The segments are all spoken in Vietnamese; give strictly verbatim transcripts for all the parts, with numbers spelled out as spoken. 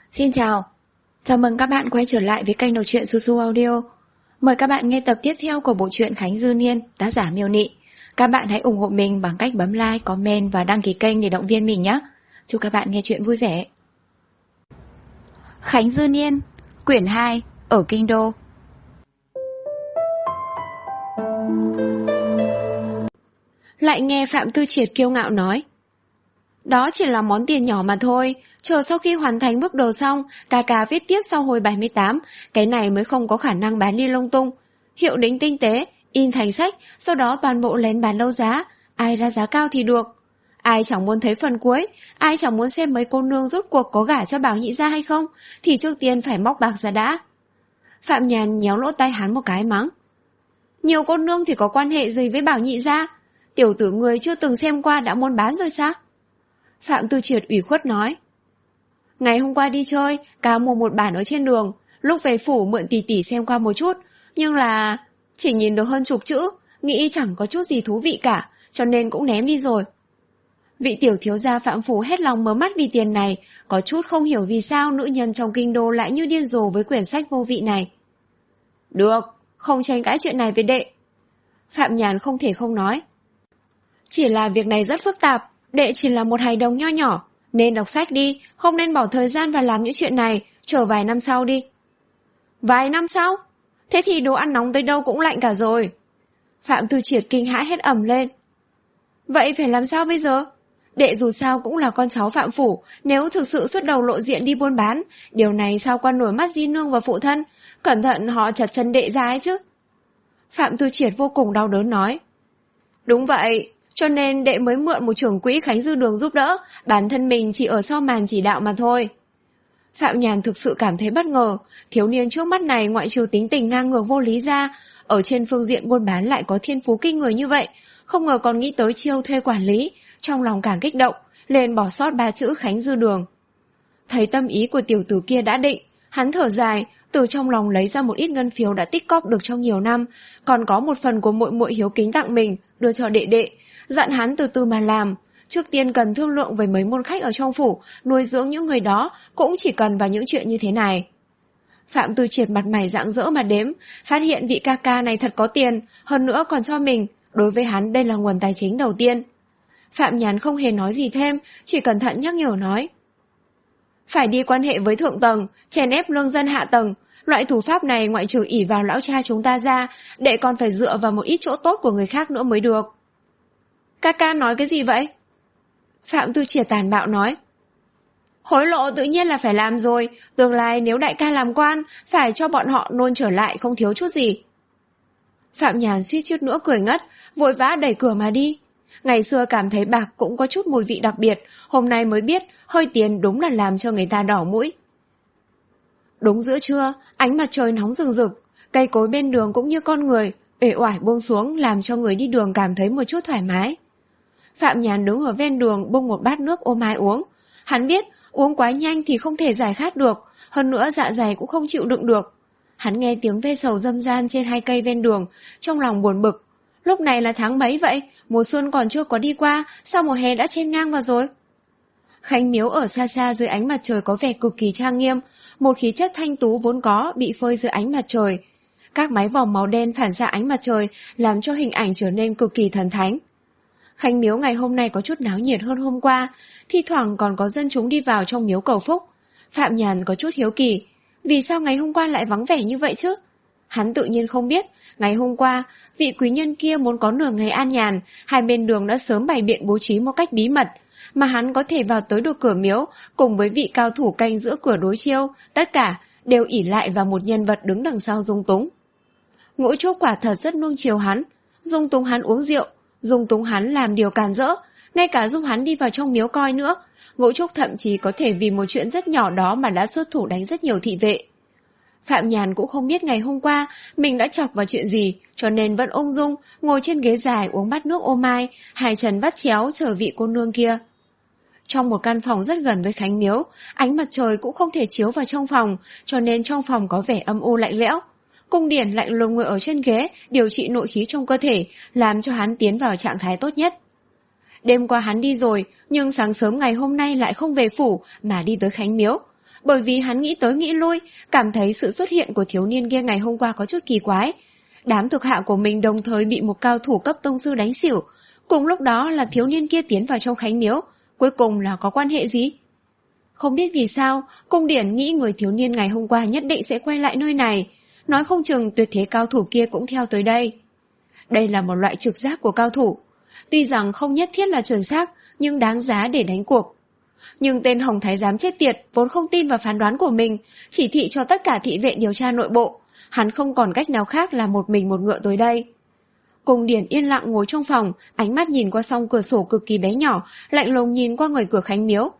Xin chào, chào mừng các bạn quay trở lại với kênh đọc truyện Su Su Audio. Mời các bạn nghe tập tiếp theo của bộ truyện Khánh Dư Niên, tác giả Miêu Nị. Các bạn hãy ủng hộ mình bằng cách bấm like, comment và đăng ký kênh để động viên mình nhé. Chúc các bạn nghe truyện vui vẻ. Khánh Dư Niên, quyển hai, ở Kinh Đô. Lại nghe Phạm Tư Triệt kiêu ngạo nói: Đó chỉ là món tiền nhỏ mà thôi, chờ sau khi hoàn thành bước đầu xong, ca ca viết tiếp sau hồi bảy mươi tám, cái này mới không có khả năng bán đi lung tung. Hiệu đính tinh tế, in thành sách, sau đó toàn bộ lén bán đấu giá, ai ra giá cao thì được. Ai chẳng muốn thấy phần cuối, ai chẳng muốn xem mấy cô nương rốt cuộc có gả cho Bảo Nhị gia hay không, thì trước tiên phải móc bạc ra đã. Phạm Nhàn nhéo lỗ tai hắn một cái mắng: Nhiều cô nương thì có quan hệ gì với Bảo Nhị gia? Tiểu tử người chưa từng xem qua đã muốn bán rồi sao? Phạm Tư Triệt ủy khuất nói: Ngày hôm qua đi chơi, ca mua một bản ở trên đường, lúc về phủ mượn tỷ tỷ xem qua một chút, nhưng là chỉ nhìn được hơn chục chữ, nghĩ chẳng có chút gì thú vị cả, cho nên cũng ném đi rồi. Vị tiểu thiếu gia Phạm phủ hết lòng mở mắt vì tiền này, có chút không hiểu vì sao nữ nhân trong kinh đô lại như điên rồ với quyển sách vô vị này. Được, không tranh cãi chuyện này với đệ. Phạm Nhàn không thể không nói: Chỉ là việc này rất phức tạp, đệ chỉ là một hài đồng nho nhỏ, nên đọc sách đi, không nên bỏ thời gian vào làm những chuyện này, chờ vài năm sau đi. Vài năm sau? Thế thì đồ ăn nóng tới đâu cũng lạnh cả rồi. Phạm Tư Triệt kinh hãi hết ầm lên. Vậy phải làm sao bây giờ? Đệ dù sao cũng là con cháu Phạm phủ, nếu thực sự xuất đầu lộ diện đi buôn bán, điều này sao qua nổi mắt di nương và phụ thân, cẩn thận họ chặt chân đệ ra ấy chứ. Phạm Tư Triệt vô cùng đau đớn nói: Đúng vậy, cho nên đệ mới mượn một trưởng quỹ Khánh Dư Đường giúp đỡ, bản thân mình chỉ ở sau màn chỉ đạo mà thôi. Phạm Nhàn thực sự cảm thấy bất ngờ, thiếu niên trước mắt này ngoại trừ tính tình ngang ngược vô lý ra, ở trên phương diện buôn bán lại có thiên phú kinh người như vậy, không ngờ còn nghĩ tới chiêu thuê quản lý, trong lòng càng kích động, liền bỏ sót ba chữ Khánh Dư Đường. Thấy tâm ý của tiểu tử kia đã định, hắn thở dài, từ trong lòng lấy ra một ít ngân phiếu đã tích cóp được trong nhiều năm, còn có một phần của muội muội hiếu kính tặng mình, đưa cho đệ đệ, dặn hắn từ từ mà làm. Trước tiên cần thương lượng với mấy môn khách ở trong phủ, nuôi dưỡng những người đó cũng chỉ cần vào những chuyện như thế này. Phạm Tư Triệt mặt mày rạng rỡ mà đếm, phát hiện vị ca ca này thật có tiền, hơn nữa còn cho mình, đối với hắn đây là nguồn tài chính đầu tiên. Phạm Nhàn không hề nói gì thêm, chỉ cẩn thận nhắc nhở nói: Phải đi quan hệ với thượng tầng, chèn ép lương dân hạ tầng, loại thủ pháp này ngoại trừ ỷ vào lão cha chúng ta ra, đệ còn phải dựa vào một ít chỗ tốt của người khác nữa mới được. Ca ca nói cái gì vậy? Phạm Tư Triệt tàn bạo nói: Hối lộ tự nhiên là phải làm rồi, tương lai nếu đại ca làm quan, phải cho bọn họ nôn trở lại không thiếu chút gì. Phạm Nhàn suýt chút nữa cười ngất, vội vã đẩy cửa mà đi. Ngày xưa cảm thấy bạc cũng có chút mùi vị đặc biệt, hôm nay mới biết hơi tiền đúng là làm cho người ta đỏ mũi. Đúng giữa trưa, ánh mặt trời nóng rừng rực, cây cối bên đường cũng như con người, uể oải buông xuống làm cho người đi đường cảm thấy một chút thoải mái. Phạm Nhàn đứng ở ven đường bưng một bát nước ô mai uống. Hắn biết uống quá nhanh thì không thể giải khát được, hơn nữa dạ dày cũng không chịu đựng được. Hắn nghe tiếng ve sầu râm ran trên hai cây ven đường, trong lòng buồn bực. Lúc này là tháng mấy vậy? Mùa xuân còn chưa có đi qua, sao mùa hè đã chen ngang vào rồi? Khánh miếu ở xa xa dưới ánh mặt trời có vẻ cực kỳ trang nghiêm, một khí chất thanh tú vốn có bị phơi dưới ánh mặt trời. Các mái vòm màu đen phản xạ ánh mặt trời làm cho hình ảnh trở nên cực kỳ thần thánh. Khánh miếu ngày hôm nay có chút náo nhiệt hơn hôm qua, thi thoảng còn có dân chúng đi vào trong miếu cầu phúc. Phạm Nhàn có chút hiếu kỳ, vì sao ngày hôm qua lại vắng vẻ như vậy chứ? Hắn tự nhiên không biết, ngày hôm qua, vị quý nhân kia muốn có nửa ngày an nhàn, hai bên đường đã sớm bày biện bố trí một cách bí mật, mà hắn có thể vào tới được cửa miếu, cùng với vị cao thủ canh giữa cửa đối chiêu, tất cả đều ỷ lại vào một nhân vật đứng đằng sau Dung Túng. Ngũ Trúc quả thật rất nuông chiều hắn, Dung Túng hắn uống rượu, Dung Túng hắn làm điều càn rỡ, ngay cả giúp hắn đi vào trong miếu coi nữa. Ngũ Trúc thậm chí có thể vì một chuyện rất nhỏ đó mà đã xuất thủ đánh rất nhiều thị vệ. Phạm Nhàn cũng không biết ngày hôm qua mình đã chọc vào chuyện gì, cho nên vẫn ung dung ngồi trên ghế dài uống bát nước ô mai, hai chân vắt chéo chờ vị cô nương kia. Trong một căn phòng rất gần với Khánh miếu, ánh mặt trời cũng không thể chiếu vào trong phòng, cho nên trong phòng có vẻ âm u lạnh lẽo. Cung Điển lạnh lùng ngồi ở trên ghế điều trị nội khí trong cơ thể, làm cho hắn tiến vào trạng thái tốt nhất. Đêm qua hắn đi rồi, nhưng sáng sớm ngày hôm nay lại không về phủ mà đi tới Khánh miếu. bởi vì hắn nghĩ tới nghĩ lui, cảm thấy sự xuất hiện của thiếu niên kia ngày hôm qua có chút kỳ quái. Đám thuộc hạ của mình đồng thời bị một cao thủ cấp tông sư đánh xỉu, cùng lúc đó là thiếu niên kia tiến vào trong khánh miếu, cuối cùng là có quan hệ gì? Không biết vì sao, cung điển nghĩ người thiếu niên ngày hôm qua nhất định sẽ quay lại nơi này, nói không chừng tuyệt thế cao thủ kia cũng theo tới đây. Đây là một loại trực giác của cao thủ, tuy rằng không nhất thiết là chuẩn xác, nhưng đáng giá để đánh cuộc. Nhưng tên Hồng Thái Giám chết tiệt vốn không tin vào phán đoán của mình, chỉ thị cho tất cả thị vệ điều tra nội bộ, hắn không còn cách nào khác là một mình một ngựa tới đây. Cung điển yên lặng ngồi trong phòng, ánh mắt nhìn qua song cửa sổ cực kỳ bé nhỏ, lạnh lùng nhìn qua ngoài cửa khánh miếu.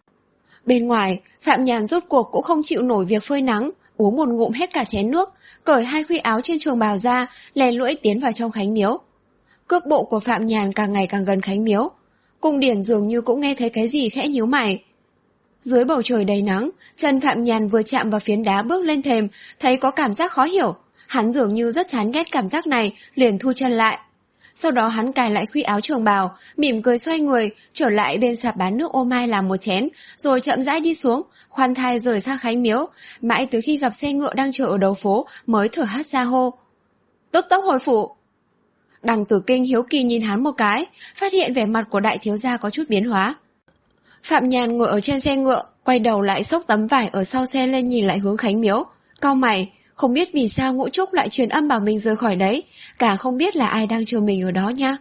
Bên ngoài, Phạm Nhàn rốt cuộc cũng không chịu nổi việc phơi nắng, uống một ngụm hết cả chén nước, cởi hai khuy áo trên trường bào ra, lè lưỡi tiến vào trong khánh miếu. Cước bộ của Phạm Nhàn càng ngày càng gần khánh miếu. Cung điển dường như cũng nghe thấy cái gì khẽ nhíu mày. Dưới bầu trời đầy nắng, chân Phạm Nhàn vừa chạm vào phiến đá bước lên thềm, thấy có cảm giác khó hiểu. Hắn dường như rất chán ghét cảm giác này, liền thu chân lại. Sau đó hắn cài lại khuy áo trường bào, mỉm cười xoay người, trở lại bên sạp bán nước ô mai làm một chén, rồi chậm rãi đi xuống, khoan thai rời xa khánh miếu, mãi tới khi gặp xe ngựa đang chờ ở đầu phố mới thở hắt ra hô. Tức tốc hồi phủ. Đằng Tử Kinh hiếu kỳ nhìn hắn một cái, phát hiện vẻ mặt của đại thiếu gia có chút biến hóa. Phạm Nhàn ngồi ở trên xe ngựa, quay đầu lại xốc tấm vải ở sau xe lên nhìn lại hướng khánh miếu, cau mày, không biết vì sao Ngũ Trúc lại truyền âm bảo mình rời khỏi đấy, cả không biết là ai đang chờ mình ở đó nha.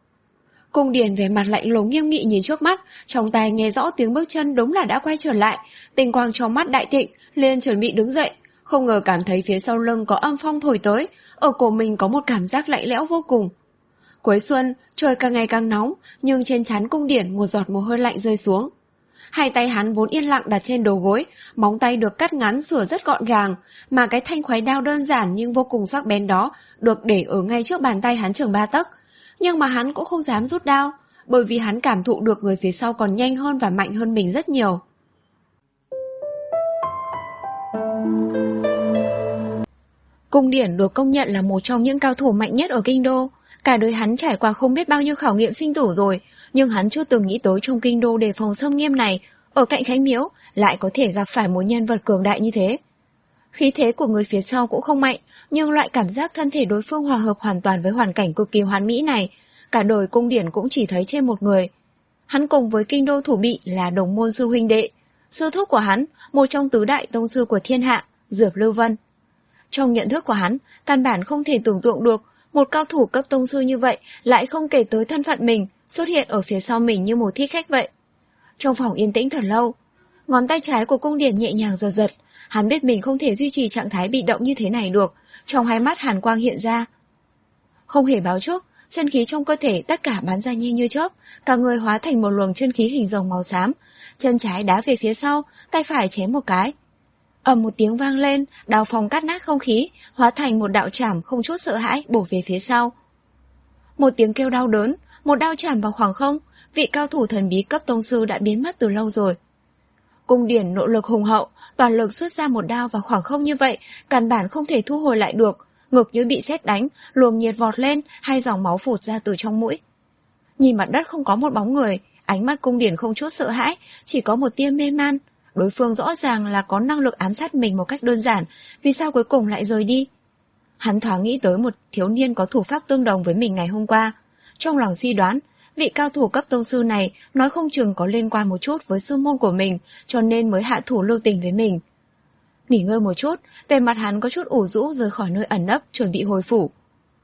Cung điển vẻ mặt lạnh lùng nghiêm nghị nhìn trước mắt, trong tai nghe rõ tiếng bước chân đúng là đã quay trở lại, tinh quang trong mắt đại thịnh, liền chuẩn bị đứng dậy, không ngờ cảm thấy phía sau lưng có âm phong thổi tới, ở cổ mình có một cảm giác lạnh lẽo vô cùng. Cuối xuân, trời càng ngày càng nóng, nhưng trên trán cung điển một giọt mồ hôi lạnh rơi xuống. Hai tay hắn vốn yên lặng đặt trên đầu gối, móng tay được cắt ngắn sửa rất gọn gàng, mà cái thanh khoái đao đơn giản nhưng vô cùng sắc bén đó được để ở ngay trước bàn tay hắn chừng ba tấc. Nhưng mà hắn cũng không dám rút đao, bởi vì hắn cảm thụ được người phía sau còn nhanh hơn và mạnh hơn mình rất nhiều. Cung điển được công nhận là một trong những cao thủ mạnh nhất ở kinh đô. Cả đời hắn trải qua không biết bao nhiêu khảo nghiệm sinh tử rồi, nhưng hắn chưa từng nghĩ tới trong kinh đô đề phòng xâm nghiêm này, ở cạnh khánh miếu, lại có thể gặp phải một nhân vật cường đại như thế. Khí thế của người phía sau cũng không mạnh, nhưng loại cảm giác thân thể đối phương hòa hợp hoàn toàn với hoàn cảnh cực kỳ hoàn mỹ này, cả đời cung điển cũng chỉ thấy trên một người. Hắn cùng với kinh đô thủ bị là đồng môn sư huynh đệ, sư thúc của hắn, một trong tứ đại tông sư của thiên hạ, Diệp Lưu Vân. Trong nhận thức của hắn, căn bản không thể tưởng tượng được một cao thủ cấp tông sư như vậy lại không kể tới thân phận mình, xuất hiện ở phía sau mình như một thích khách vậy. Trong phòng yên tĩnh thật lâu, ngón tay trái của cung điển nhẹ nhàng giật giật, hắn biết mình không thể duy trì trạng thái bị động như thế này được, trong hai mắt hàn quang hiện ra. Không hề báo trước, chân khí trong cơ thể tất cả bắn ra nhanh như chớp, cả người hóa thành một luồng chân khí hình rồng màu xám, chân trái đá về phía sau, tay phải chém một cái. Ầm một tiếng vang lên, đao phong cắt nát không khí, hóa thành một đạo chảm không chút sợ hãi bổ về phía sau. Một tiếng kêu đau đớn, một đao chảm vào khoảng không, vị cao thủ thần bí cấp tông sư đã biến mất từ lâu rồi. Cung điển nội lực hùng hậu, toàn lực xuất ra một đao vào khoảng không như vậy, căn bản không thể thu hồi lại được, ngực như bị sét đánh, luồng nhiệt vọt lên, hai dòng máu phụt ra từ trong mũi. Nhìn mặt đất không có một bóng người, ánh mắt cung điển không chút sợ hãi, chỉ có một tia mê man. Đối phương rõ ràng là có năng lực ám sát mình một cách đơn giản, vì sao cuối cùng lại rời đi? Hắn thoáng nghĩ tới một thiếu niên có thủ pháp tương đồng với mình ngày hôm qua. Trong lòng suy đoán, vị cao thủ cấp tông sư này nói không chừng có liên quan một chút với sư môn của mình, cho nên mới hạ thủ lưu tình với mình. Nghỉ ngơi một chút, về mặt hắn có chút ủ rũ rời khỏi nơi ẩn nấp, chuẩn bị hồi phủ.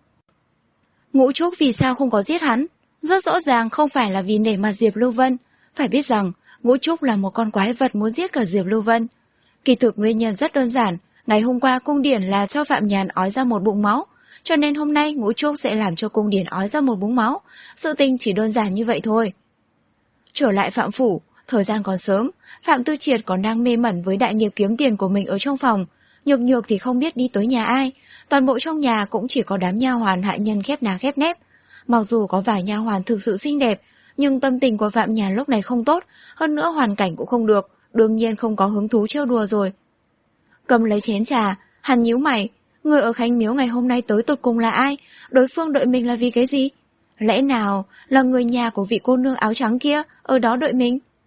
Ngũ Trúc vì sao không có giết hắn? Rất rõ ràng không phải là vì nể mặt Diệp Lưu Vân. Phải biết rằng, Ngũ Trúc là một con quái vật muốn giết cả Diệp Lưu Vân. Kỳ thực nguyên nhân rất đơn giản, ngày hôm qua cung điển là cho Phạm Nhàn ói ra một bụng máu, cho nên hôm nay Ngũ Trúc sẽ làm cho cung điển ói ra một búng máu. Sự tình chỉ đơn giản như vậy thôi. Trở lại Phạm phủ, thời gian còn sớm, Phạm Tư Triệt còn đang mê mẩn với đại nghiệp kiếm tiền của mình ở trong phòng. Nhược nhược thì không biết đi tới nhà ai, toàn bộ trong nhà cũng chỉ có đám nha hoàn hạ nhân khép nà khép nép. Mặc dù có vài nha hoàn thực sự xinh đẹp, nhưng tâm tình của Phạm Nhàn lúc này không tốt, hơn nữa hoàn cảnh cũng không được, đương nhiên không có hứng thú trêu đùa rồi. Cầm lấy chén trà, hắn nhíu mày, người ở khánh miếu ngày hôm nay tới tột cùng là ai? Đối phương đợi mình là vì cái gì? Lẽ nào là người nhà của vị cô nương áo trắng kia ở đó đợi mình?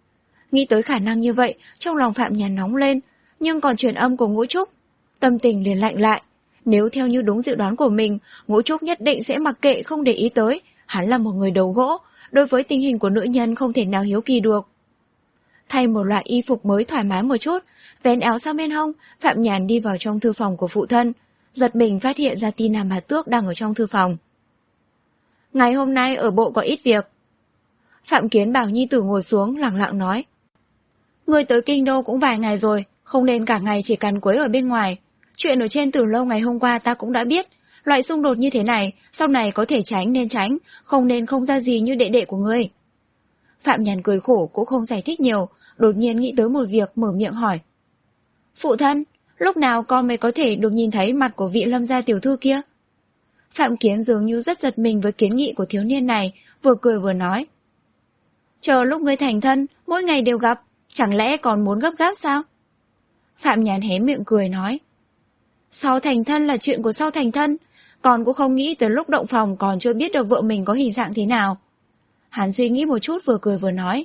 Nghĩ tới khả năng như vậy, trong lòng Phạm Nhàn nóng lên, nhưng còn truyền âm của Ngũ Trúc, tâm tình liền lạnh lại. Nếu theo như đúng dự đoán của mình, Ngũ Trúc nhất định sẽ mặc kệ không để ý tới, hắn là một người đầu gỗ, đối với tình hình của nữ nhân không thể nào hiếu kỳ được. Thay một loại y phục mới thoải mái một chút, vén áo sang bên hông, Phạm Nhàn đi vào trong thư phòng của phụ thân, giật mình phát hiện ra Ti Nam Bá Tước đang ở trong thư phòng. Ngày hôm nay ở bộ có ít việc. Phạm Kiến bảo nhi tử ngồi xuống, lẳng lặng nói. Người tới kinh đô cũng vài ngày rồi, không nên cả ngày chỉ cằn quấy ở bên ngoài. Chuyện ở trên Tử Lâu ngày hôm qua ta cũng đã biết, loại xung đột như thế này, sau này có thể tránh nên tránh, không nên không ra gì như đệ đệ của ngươi. Phạm Nhàn cười khổ cũng không giải thích nhiều, đột nhiên nghĩ tới một việc mở miệng hỏi. Phụ thân, lúc nào con mới có thể được nhìn thấy mặt của vị Lâm gia tiểu thư kia? Phạm Kiến dường như rất giật mình với kiến nghị của thiếu niên này, vừa cười vừa nói. Chờ lúc ngươi thành thân, mỗi ngày đều gặp, chẳng lẽ còn muốn gấp gáp sao? Phạm Nhàn hé miệng cười nói. Sau thành thân là chuyện của sau thành thân, con cũng không nghĩ tới lúc động phòng còn chưa biết được vợ mình có hình dạng thế nào. Hắn suy nghĩ một chút vừa cười vừa nói.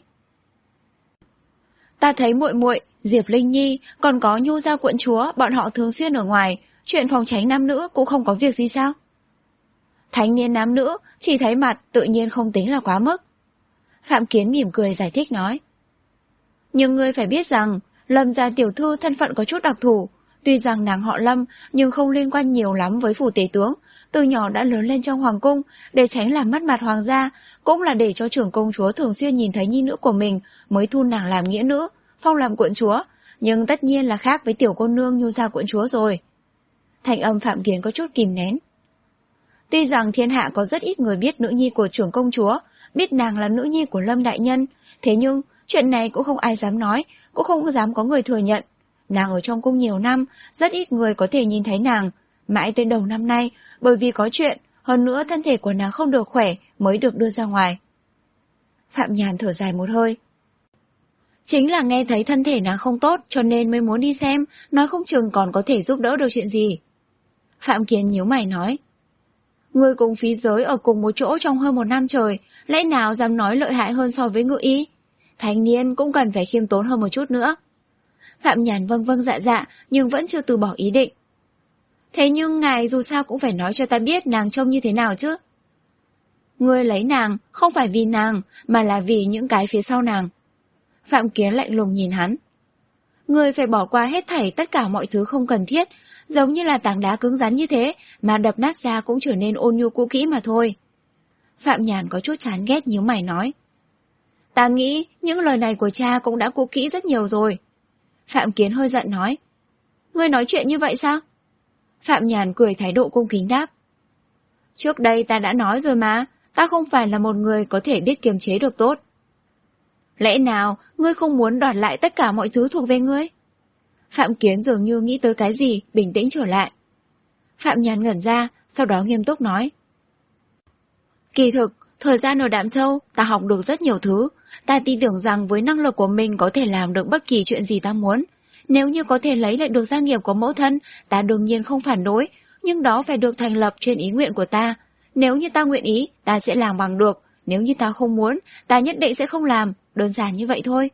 Ta thấy muội muội, Diệp Linh Nhi, còn có Nhu gia quận chúa, bọn họ thường xuyên ở ngoài, chuyện phòng tránh nam nữ cũng không có việc gì sao? Thanh niên nam nữ, chỉ thấy mặt tự nhiên không tính là quá mức. Phạm Kiến mỉm cười giải thích nói. Nhưng ngươi phải biết rằng, Lâm gia tiểu thư thân phận có chút đặc thù, tuy rằng nàng họ Lâm nhưng không liên quan nhiều lắm với phủ tể tướng, từ nhỏ đã lớn lên trong hoàng cung, để tránh làm mất mặt hoàng gia, cũng là để cho trưởng công chúa thường xuyên nhìn thấy nhi nữ của mình mới thu nàng làm nghĩa nữ, phong làm quận chúa, nhưng tất nhiên là khác với tiểu cô nương Nhu gia quận chúa rồi. Thanh âm Phạm Kiến có chút kìm nén. Tuy rằng thiên hạ có rất ít người biết nữ nhi của trưởng công chúa, biết nàng là nữ nhi của Lâm đại nhân, thế nhưng chuyện này cũng không ai dám nói, cũng không dám có người thừa nhận. Nàng ở trong cung nhiều năm, rất ít người có thể nhìn thấy nàng, mãi tới đầu năm nay, bởi vì có chuyện, hơn nữa thân thể của nàng không được khỏe mới được đưa ra ngoài. Phạm Nhàn thở dài một hơi. Chính là nghe thấy thân thể nàng không tốt cho nên mới muốn đi xem, nói không chừng còn có thể giúp đỡ được chuyện gì. Phạm Kiến nhíu mày nói. Ngươi cùng phí giới ở cùng một chỗ trong hơn một năm trời, lẽ nào dám nói lợi hại hơn so với ngự y? Thanh niên cũng cần phải khiêm tốn hơn một chút nữa. Phạm Nhàn vâng vâng dạ dạ, nhưng vẫn chưa từ bỏ ý định. Thế nhưng ngài dù sao cũng phải nói cho ta biết nàng trông như thế nào chứ. Ngươi lấy nàng, không phải vì nàng, mà là vì những cái phía sau nàng. Phạm Kiến lạnh lùng nhìn hắn. Ngươi phải bỏ qua hết thảy tất cả mọi thứ không cần thiết, giống như là tảng đá cứng rắn như thế, mà đập nát ra cũng trở nên ôn nhu cũ kỹ mà thôi. Phạm Nhàn có chút chán ghét nhíu mày nói. Ta nghĩ những lời này của cha cũng đã cũ kỹ rất nhiều rồi. Phạm Kiến hơi giận nói. Ngươi nói chuyện như vậy sao? Phạm Nhàn cười thái độ cung kính đáp. Trước đây ta đã nói rồi mà, ta không phải là một người có thể biết kiềm chế được tốt. Lẽ nào ngươi không muốn đoạt lại tất cả mọi thứ thuộc về ngươi? Phạm Kiến dường như nghĩ tới cái gì, bình tĩnh trở lại. Phạm Nhàn ngẩn ra, sau đó nghiêm túc nói. Kỳ thực, thời gian ở Đạm Châu, ta học được rất nhiều thứ. Ta tin tưởng rằng với năng lực của mình có thể làm được bất kỳ chuyện gì ta muốn. Nếu như có thể lấy lại được gia nghiệp của mẫu thân, ta đương nhiên không phản đối, nhưng đó phải được thành lập trên ý nguyện của ta. Nếu như ta nguyện ý, ta sẽ làm bằng được. Nếu như ta không muốn, ta nhất định sẽ không làm. Đơn giản như vậy thôi.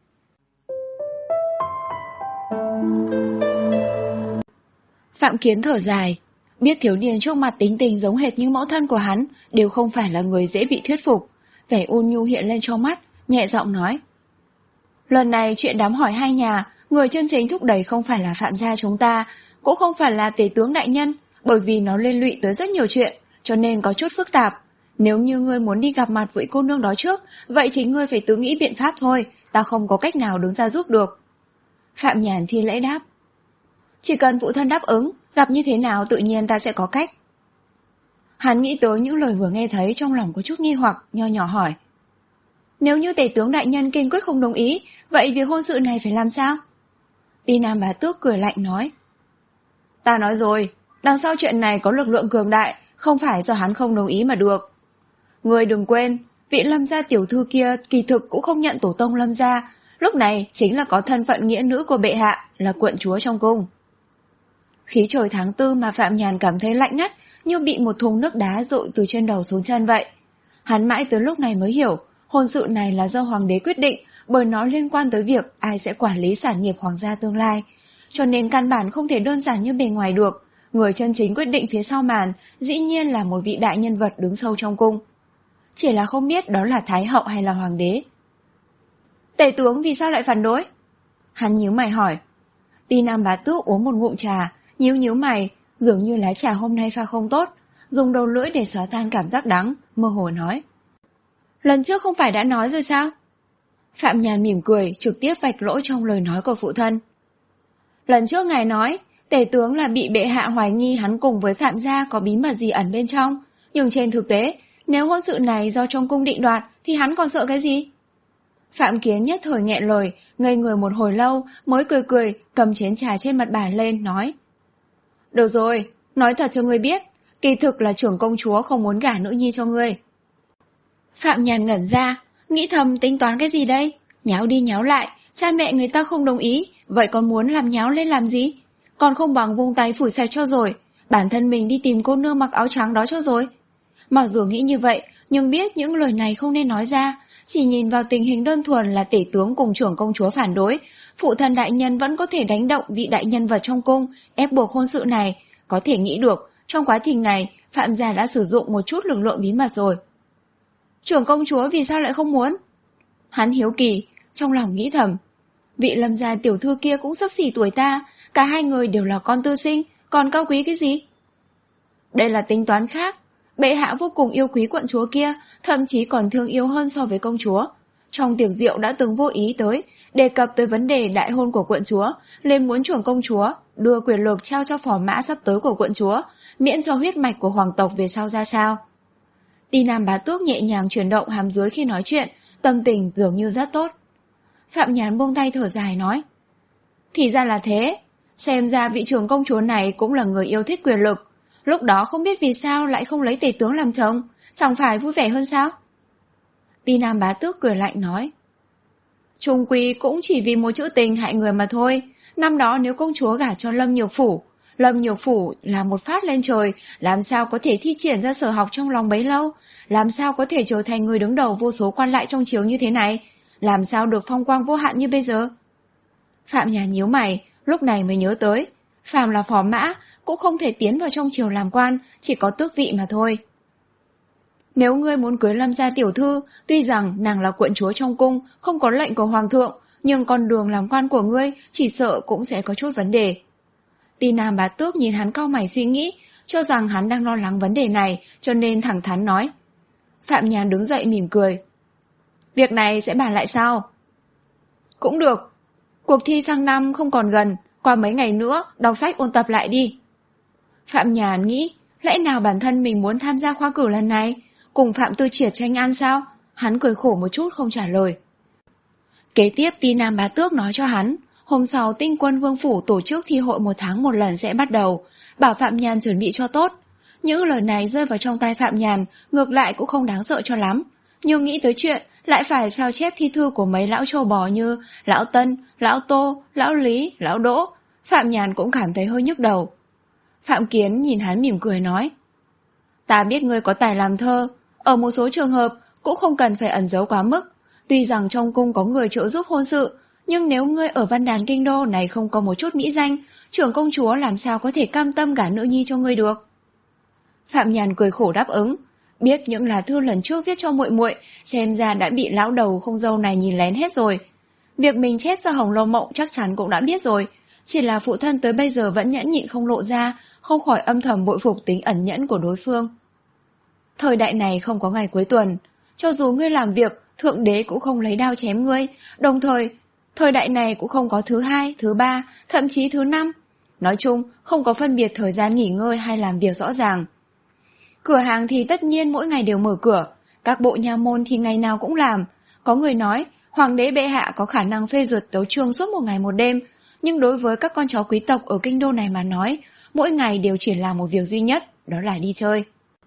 Phạm Kiến thở dài. Biết thiếu niên trước mặt tính tình giống hệt như mẫu thân của hắn, đều không phải là người dễ bị thuyết phục. Vẻ ôn nhu hiện lên trong mắt, nhẹ giọng nói. Lần này chuyện đám hỏi hai nhà, người chân chính thúc đẩy không phải là Phạm gia chúng ta, cũng không phải là Tể tướng đại nhân, bởi vì nó liên lụy tới rất nhiều chuyện, cho nên có chút phức tạp. Nếu như ngươi muốn đi gặp mặt với cô nương đó trước, vậy chính ngươi phải tự nghĩ biện pháp thôi, ta không có cách nào đứng ra giúp được. Phạm Nhàn thi lễ đáp. Chỉ cần phụ thân đáp ứng, gặp như thế nào tự nhiên ta sẽ có cách. Hắn nghĩ tới những lời vừa nghe thấy, trong lòng có chút nghi hoặc, nho nhỏ hỏi. Nếu như Tể tướng đại nhân kiên quyết không đồng ý, vậy việc hôn sự này phải làm sao? Ti Nam Bá Tước cười lạnh nói. Ta nói rồi, đằng sau chuyện này có lực lượng cường đại, không phải do hắn không đồng ý mà được. Ngươi đừng quên, vị Lâm gia tiểu thư kia kỳ thực cũng không nhận tổ tông Lâm gia, lúc này chính là có thân phận nghĩa nữ của bệ hạ, là quận chúa trong cung. Khí trời tháng tư mà Phạm Nhàn cảm thấy lạnh ngắt, như bị một thùng nước đá dội từ trên đầu xuống chân vậy. Hắn mãi tới lúc này mới hiểu, hôn sự này là do hoàng đế quyết định, bởi nó liên quan tới việc ai sẽ quản lý sản nghiệp hoàng gia tương lai. Cho nên căn bản không thể đơn giản như bề ngoài được. Người chân chính quyết định phía sau màn dĩ nhiên là một vị đại nhân vật đứng sâu trong cung. Chỉ là không biết đó là Thái hậu hay là hoàng đế. Tể tướng vì sao lại phản đối? Hắn nhíu mày hỏi. Ti Nam Bá Tước uống một ngụm trà, nhíu nhíu mày, dường như lá trà hôm nay pha không tốt, dùng đầu lưỡi để xóa tan cảm giác đắng, mơ hồ nói. Lần trước không phải đã nói rồi sao? Phạm Nhàn mỉm cười, trực tiếp vạch lỗi trong lời nói của phụ thân. Lần trước ngài nói, tể tướng là bị bệ hạ hoài nghi hắn cùng với Phạm gia có bí mật gì ẩn bên trong, nhưng trên thực tế, nếu hôn sự này do trong cung định đoạt thì hắn còn sợ cái gì? Phạm Kiến nhất thời nghẹn lời, ngây người một hồi lâu mới cười cười, cầm chén trà trên mặt bàn lên, nói. Được rồi, nói thật cho ngươi biết, kỳ thực là trưởng công chúa không muốn gả nữ nhi cho ngươi. Phạm Nhàn ngẩn ra, nghĩ thầm tính toán cái gì đây? Nháo đi nháo lại, cha mẹ người ta không đồng ý, vậy còn muốn làm nháo lên làm gì? Còn không bằng vung tay phủi sạch cho rồi, bản thân mình đi tìm cô nương mặc áo trắng đó cho rồi. Mặc dù nghĩ như vậy, nhưng biết những lời này không nên nói ra. Chỉ nhìn vào tình hình đơn thuần là tể tướng cùng trưởng công chúa phản đối, phụ thân đại nhân vẫn có thể đánh động vị đại nhân vật trong cung, ép buộc hôn sự này. Có thể nghĩ được, trong quá trình này, Phạm gia đã sử dụng một chút lực lượng bí mật rồi. Trưởng công chúa vì sao lại không muốn? Hắn hiếu kỳ, trong lòng nghĩ thầm. Vị Lâm gia tiểu thư kia cũng xấp xỉ tuổi ta, cả hai người đều là con tư sinh, còn cao quý cái gì? Đây là tính toán khác. Bệ hạ vô cùng yêu quý quận chúa kia, thậm chí còn thương yêu hơn so với công chúa. Trong tiệc rượu đã từng vô ý tới, đề cập tới vấn đề đại hôn của quận chúa, nên muốn trưởng công chúa đưa quyền lực trao cho phò mã sắp tới của quận chúa, miễn cho huyết mạch của hoàng tộc về sau ra sao. Ti Nam Bá Tước nhẹ nhàng chuyển động hàm dưới khi nói chuyện, tâm tình dường như rất tốt. Phạm Nhàn buông tay thở dài nói. Thì ra là thế, xem ra vị trưởng công chúa này cũng là người yêu thích quyền lực. Lúc đó không biết vì sao lại không lấy tể tướng làm chồng, chẳng phải vui vẻ hơn sao? Ti Nam Bá Tước cười lạnh nói. Trung quy cũng chỉ vì một chữ tình hại người mà thôi. Năm đó nếu công chúa gả cho Lâm Nhược Phủ, Lâm Nhược Phủ là một phát lên trời, làm sao có thể thi triển ra sở học trong lòng bấy lâu, làm sao có thể trở thành người đứng đầu vô số quan lại trong triều như thế này, làm sao được phong quang vô hạn như bây giờ? Phạm Nhàn nhíu mày, lúc này mới nhớ tới, phàm là phò mã cũng không thể tiến vào trong triều làm quan, chỉ có tước vị mà thôi. Nếu ngươi muốn cưới Lâm gia tiểu thư, tuy rằng nàng là quận chúa trong cung, không có lệnh của hoàng thượng, nhưng con đường làm quan của ngươi chỉ sợ cũng sẽ có chút vấn đề. Ti Nam Bá Tước nhìn hắn cau mày suy nghĩ, cho rằng hắn đang lo lắng vấn đề này, cho nên thẳng thắn nói. Phạm Nhàn đứng dậy mỉm cười. Việc này sẽ bàn lại sau. Cũng được. Cuộc thi sang năm không còn gần, qua mấy ngày nữa đọc sách ôn tập lại đi. Phạm Nhàn nghĩ, lẽ nào bản thân mình muốn tham gia khoa cử lần này, cùng Phạm Tư Triệt tranh ăn sao? Hắn cười khổ một chút không trả lời. Kế tiếp Ti Nam Bá Tước nói cho hắn, hôm sau Tinh Quân Vương Phủ tổ chức thi hội một tháng một lần sẽ bắt đầu, bảo Phạm Nhàn chuẩn bị cho tốt. Những lời này rơi vào trong tay Phạm Nhàn, ngược lại cũng không đáng sợ cho lắm. Nhưng nghĩ tới chuyện, lại phải sao chép thi thư của mấy lão trâu bò như Lão Tân, Lão Tô, Lão Lý, Lão Đỗ, Phạm Nhàn cũng cảm thấy hơi nhức đầu. Phạm Kiến nhìn hắn mỉm cười nói. Ta biết ngươi có tài làm thơ, ở một số trường hợp cũng không cần phải ẩn giấu quá mức. Tuy rằng trong cung có người trợ giúp hôn sự, nhưng nếu ngươi ở Văn Đàn Kinh Đô này không có một chút mỹ danh, trưởng công chúa làm sao có thể cam tâm gả nữ nhi cho ngươi được? Phạm Nhàn cười khổ đáp ứng, biết những lá thư lần trước viết cho muội muội, xem ra đã bị lão đầu không dâu này nhìn lén hết rồi. Việc mình chép ra Hồng Lâu Mộng chắc chắn cũng đã biết rồi, chỉ là phụ thân tới bây giờ vẫn nhẫn nhịn không lộ ra, không khỏi âm thầm bội phục tính ẩn nhẫn của đối phương. Thời đại này không có ngày cuối tuần, cho dù ngươi làm việc, thượng đế cũng không lấy đao chém ngươi, đồng thời, thời đại này cũng không có thứ hai, thứ ba, thậm chí thứ năm. Nói chung, không có phân biệt thời gian nghỉ ngơi hay làm việc rõ ràng. Cửa hàng thì tất nhiên mỗi ngày đều mở cửa, các bộ nha môn thì ngày nào cũng làm. Có người nói, hoàng đế bệ hạ có khả năng phê duyệt tấu chương suốt một ngày một đêm, nhưng đối với các con cháu quý tộc ở kinh đô này mà nói, mỗi ngày đều chỉ làm một việc duy nhất, đó là đi chơi.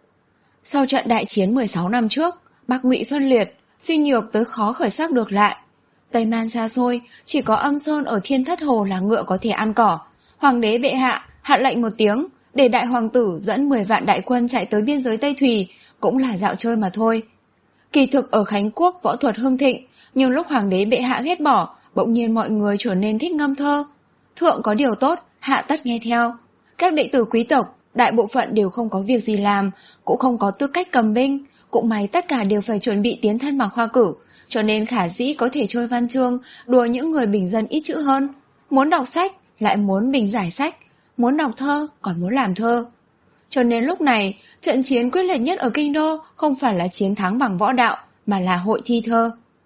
Sau trận đại chiến mười sáu năm trước, Bắc Ngụy phân liệt, suy nhược tới khó khởi sắc được lại. Tây Man xa xôi, chỉ có Âm Sơn ở Thiên Thất Hồ là ngựa có thể ăn cỏ. Hoàng đế bệ hạ hạ lệnh một tiếng, để đại hoàng tử dẫn mười vạn đại quân chạy tới biên giới Tây Thùy, cũng là dạo chơi mà thôi. Kỳ thực ở Khánh Quốc võ thuật hưng thịnh, Nhưng lúc hoàng đế bệ hạ ghét bỏ, bỗng nhiên mọi người trở nên thích ngâm thơ. Thượng có điều tốt, hạ tất nghe theo. Các đệ tử quý tộc, đại bộ phận đều không có việc gì làm, cũng không có tư cách cầm binh, cũng may tất cả đều phải chuẩn bị tiến thân bằng khoa cử, cho nên khả dĩ có thể chơi văn chương, đùa những người bình dân ít chữ hơn. Muốn đọc sách, lại muốn bình giải sách, muốn đọc thơ, còn muốn làm thơ. Cho nên lúc này, trận chiến quyết liệt nhất ở kinh đô không phải là chiến thắng bằng võ đạo, mà là hội thi thơ.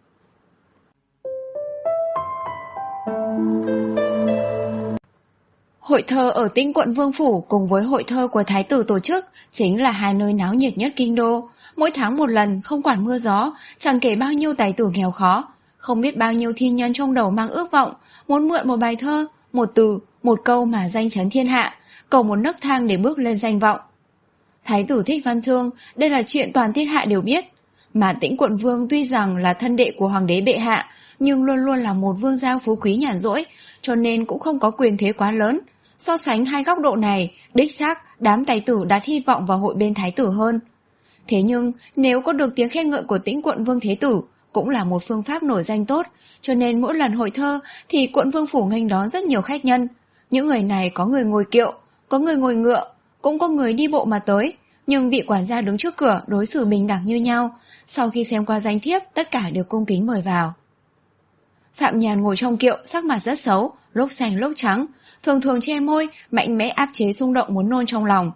Hội thơ ở Tĩnh quận Vương Phủ cùng với hội thơ của Thái tử tổ chức chính là hai nơi náo nhiệt nhất kinh đô. Mỗi tháng một lần, không quản mưa gió, chẳng kể bao nhiêu tài tử nghèo khó, không biết bao nhiêu thiên nhân trong đầu mang ước vọng, muốn mượn một bài thơ, một từ, một câu mà danh chấn thiên hạ, cầu một nấc thang để bước lên danh vọng. Thái tử thích văn chương, đây là chuyện toàn thiên hạ đều biết. Mà Tĩnh quận Vương tuy rằng là thân đệ của hoàng đế bệ hạ, nhưng luôn luôn là một vương gia phú quý nhàn rỗi, cho nên cũng không có quyền thế quá lớn. So sánh hai góc độ này, đích xác đám tài tử đặt hy vọng vào hội bên thái tử hơn. Thế nhưng nếu có được tiếng khen ngợi của Tĩnh quận Vương Thế Tử cũng là một phương pháp nổi danh tốt, cho nên mỗi lần hội thơ thì quận Vương Phủ nghênh đón rất nhiều khách nhân. Những người này có người ngồi kiệu, có người ngồi ngựa, cũng có người đi bộ mà tới, nhưng vị quản gia đứng trước cửa đối xử bình đẳng như nhau. Sau khi xem qua danh thiếp, tất cả đều cung kính mời vào. Phạm Nhàn ngồi trong kiệu, sắc mặt rất xấu, lúc xanh lúc trắng, thường thường che môi, mạnh mẽ áp chế xung động muốn nôn trong lòng.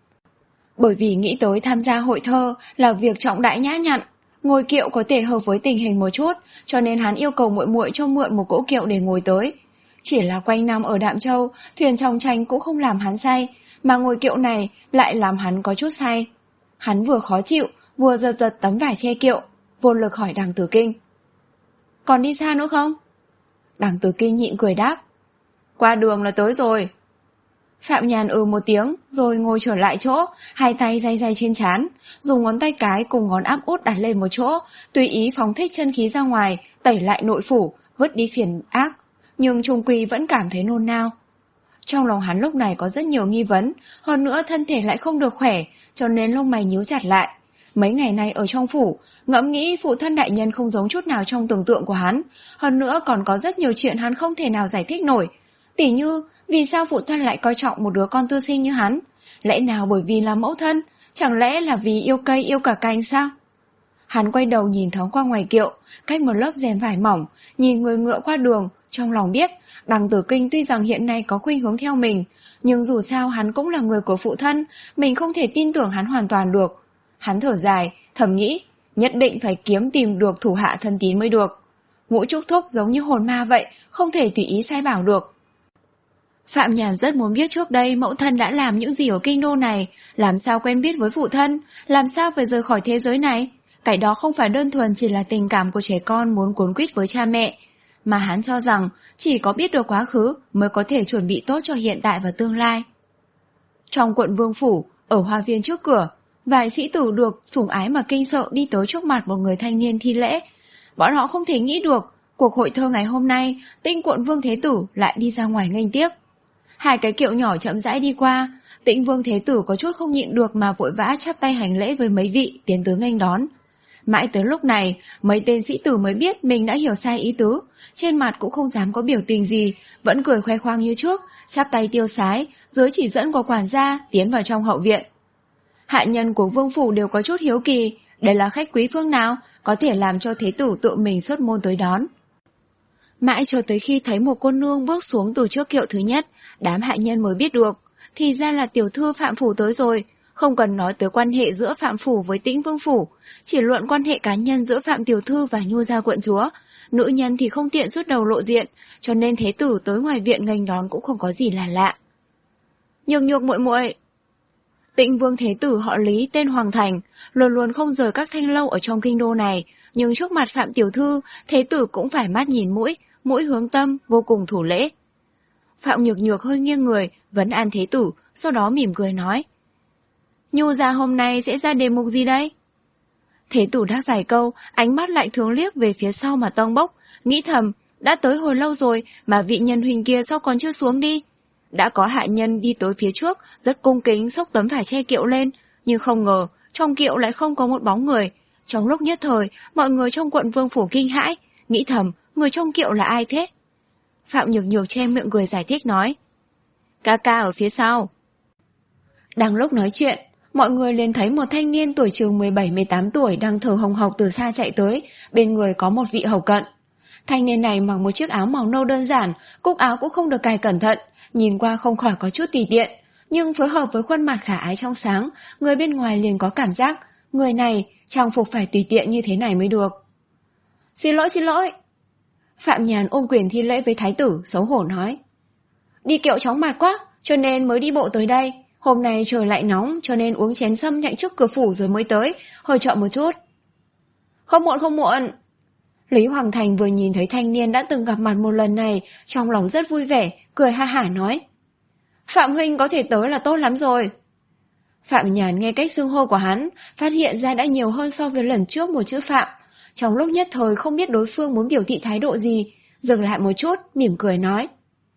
Bởi vì nghĩ tới tham gia hội thơ là việc trọng đại nhã nhặn, ngồi kiệu có thể hợp với tình hình một chút, cho nên hắn yêu cầu muội muội cho mượn một cỗ kiệu để ngồi tới. Chỉ là quanh năm ở Đạm Châu, thuyền trong tranh cũng không làm hắn say, mà ngồi kiệu này lại làm hắn có chút say. Hắn vừa khó chịu, vừa giật giật tấm vải che kiệu, vô lực hỏi Đằng Tử Kinh: "Còn đi xa nữa không?" Đằng Tử Kinh nhịn cười đáp: "Qua đường là tới rồi." Phạm Nhàn ừ một tiếng, rồi ngồi trở lại chỗ, hai tay day day trên trán, dùng ngón tay cái cùng ngón áp út đặt lên một chỗ, tùy ý phóng thích chân khí ra ngoài, tẩy lại nội phủ, vứt đi phiền ác, nhưng chung quy vẫn cảm thấy nôn nao. Trong lòng hắn lúc này có rất nhiều nghi vấn, hơn nữa thân thể lại không được khỏe, cho nên lông mày nhíu chặt lại. Mấy ngày nay ở trong phủ, ngẫm nghĩ phụ thân đại nhân không giống chút nào trong tưởng tượng của hắn, hơn nữa còn có rất nhiều chuyện hắn không thể nào giải thích nổi. Tỉ như, vì sao phụ thân lại coi trọng một đứa con tư sinh như hắn? Lẽ nào bởi vì là mẫu thân? Chẳng lẽ là vì yêu cây yêu cả cành sao? Hắn quay đầu nhìn thoáng qua ngoài kiệu, cách một lớp rèm vải mỏng, nhìn người ngựa qua đường, trong lòng biết, Đằng Tử Kinh tuy rằng hiện nay có khuynh hướng theo mình, nhưng dù sao hắn cũng là người của phụ thân, mình không thể tin tưởng hắn hoàn toàn được. Hắn thở dài, thầm nghĩ, nhất định phải kiếm tìm được thủ hạ thân tín mới được. Ngũ Trúc Thúc giống như hồn ma vậy, không thể tùy ý sai bảo được. Phạm Nhàn rất muốn biết trước đây mẫu thân đã làm những gì ở kinh đô này, làm sao quen biết với phụ thân, làm sao phải rời khỏi thế giới này. Cái đó không phải đơn thuần chỉ là tình cảm của trẻ con muốn cuốn quýt với cha mẹ, mà hắn cho rằng chỉ có biết được quá khứ mới có thể chuẩn bị tốt cho hiện tại và tương lai. Trong quận Vương Phủ, ở hoa viên trước cửa, vài sĩ tử được sủng ái mà kinh sợ đi tới trước mặt một người thanh niên thi lễ. Bọn họ không thể nghĩ được, cuộc hội thơ ngày hôm nay, Tĩnh quận Vương Thế Tử lại đi ra ngoài nghênh tiếp. Hai cái kiệu nhỏ chậm rãi đi qua, Tĩnh Vương Thế Tử có chút không nhịn được mà vội vã chắp tay hành lễ với mấy vị tiến tới nghênh đón. Mãi tới lúc này, mấy tên sĩ tử mới biết mình đã hiểu sai ý tứ, trên mặt cũng không dám có biểu tình gì, vẫn cười khoe khoang như trước, chắp tay tiêu sái, dưới chỉ dẫn của quản gia tiến vào trong hậu viện. Hạ nhân của Vương Phủ đều có chút hiếu kỳ, đây là khách quý phương nào, có thể làm cho Thế Tử tự mình xuất môn tới đón. Mãi cho tới khi thấy một cô nương bước xuống từ trước kiệu thứ nhất, đám hạ nhân mới biết được, thì ra là tiểu thư Phạm Phủ tới rồi. Không cần nói tới quan hệ giữa Phạm Phủ với Tĩnh Vương Phủ, chỉ luận quan hệ cá nhân giữa Phạm Tiểu Thư và Nhu gia quận chúa. Nữ nhân thì không tiện xuất đầu lộ diện, cho nên Thế Tử tới ngoài viện nghênh đón cũng không có gì là lạ. Nhược nhược muội muội. Tĩnh Vương Thế Tử họ Lý tên Hoàng Thành, luôn luôn không rời các thanh lâu ở trong kinh đô này, nhưng trước mặt Phạm Tiểu Thư, Thế Tử cũng phải mắt nhìn mũi, mũi hướng tâm, vô cùng thủ lễ. Phạm Nhược Nhược hơi nghiêng người, vấn an Thế Tử, sau đó mỉm cười nói: Nhu gia hôm nay sẽ ra đề mục gì đây? Thế Tử đáp vài câu, ánh mắt lại thường liếc về phía sau mà tông bốc, nghĩ thầm, đã tới hồi lâu rồi mà vị nhân huynh kia sao còn chưa xuống đi? Đã có hạ nhân đi tới phía trước, rất cung kính xốc tấm vải che kiệu lên, nhưng không ngờ, trong kiệu lại không có một bóng người. Trong lúc nhất thời, mọi người trong quận Vương Phủ kinh hãi, nghĩ thầm, người trong kiệu là ai thế? Phạm Nhược Nhược che miệng cười giải thích nói, ca ca ở phía sau. Đang lúc nói chuyện, mọi người liền thấy một thanh niên tuổi chừng mười bảy mười tám tuổi đang thở hồng hộc từ xa chạy tới, bên người có một vị hầu cận. Thanh niên này mặc một chiếc áo màu nâu đơn giản, cúc áo cũng không được cài cẩn thận, nhìn qua không khỏi có chút tùy tiện, nhưng phối hợp với khuôn mặt khả ái trong sáng, người bên ngoài liền có cảm giác, người này trang phục phải tùy tiện như thế này mới được. Xin lỗi xin lỗi. Phạm Nhàn ôm quyền thi lễ với thái tử, xấu hổ nói. Đi kiệu chóng mặt quá, cho nên mới đi bộ tới đây. Hôm nay trời lại nóng, cho nên uống chén sâm nhạnh trước cửa phủ rồi mới tới, hơi chậm một chút. Không muộn không muộn. Lý Hoàng Thành vừa nhìn thấy thanh niên đã từng gặp mặt một lần này, trong lòng rất vui vẻ, cười ha hả nói. Phạm huynh có thể tới là tốt lắm rồi. Phạm Nhàn nghe cách xưng hô của hắn, phát hiện ra đã nhiều hơn so với lần trước một chữ Phạm. Trong lúc nhất thời không biết đối phương muốn biểu thị thái độ gì, dừng lại một chút, mỉm cười nói.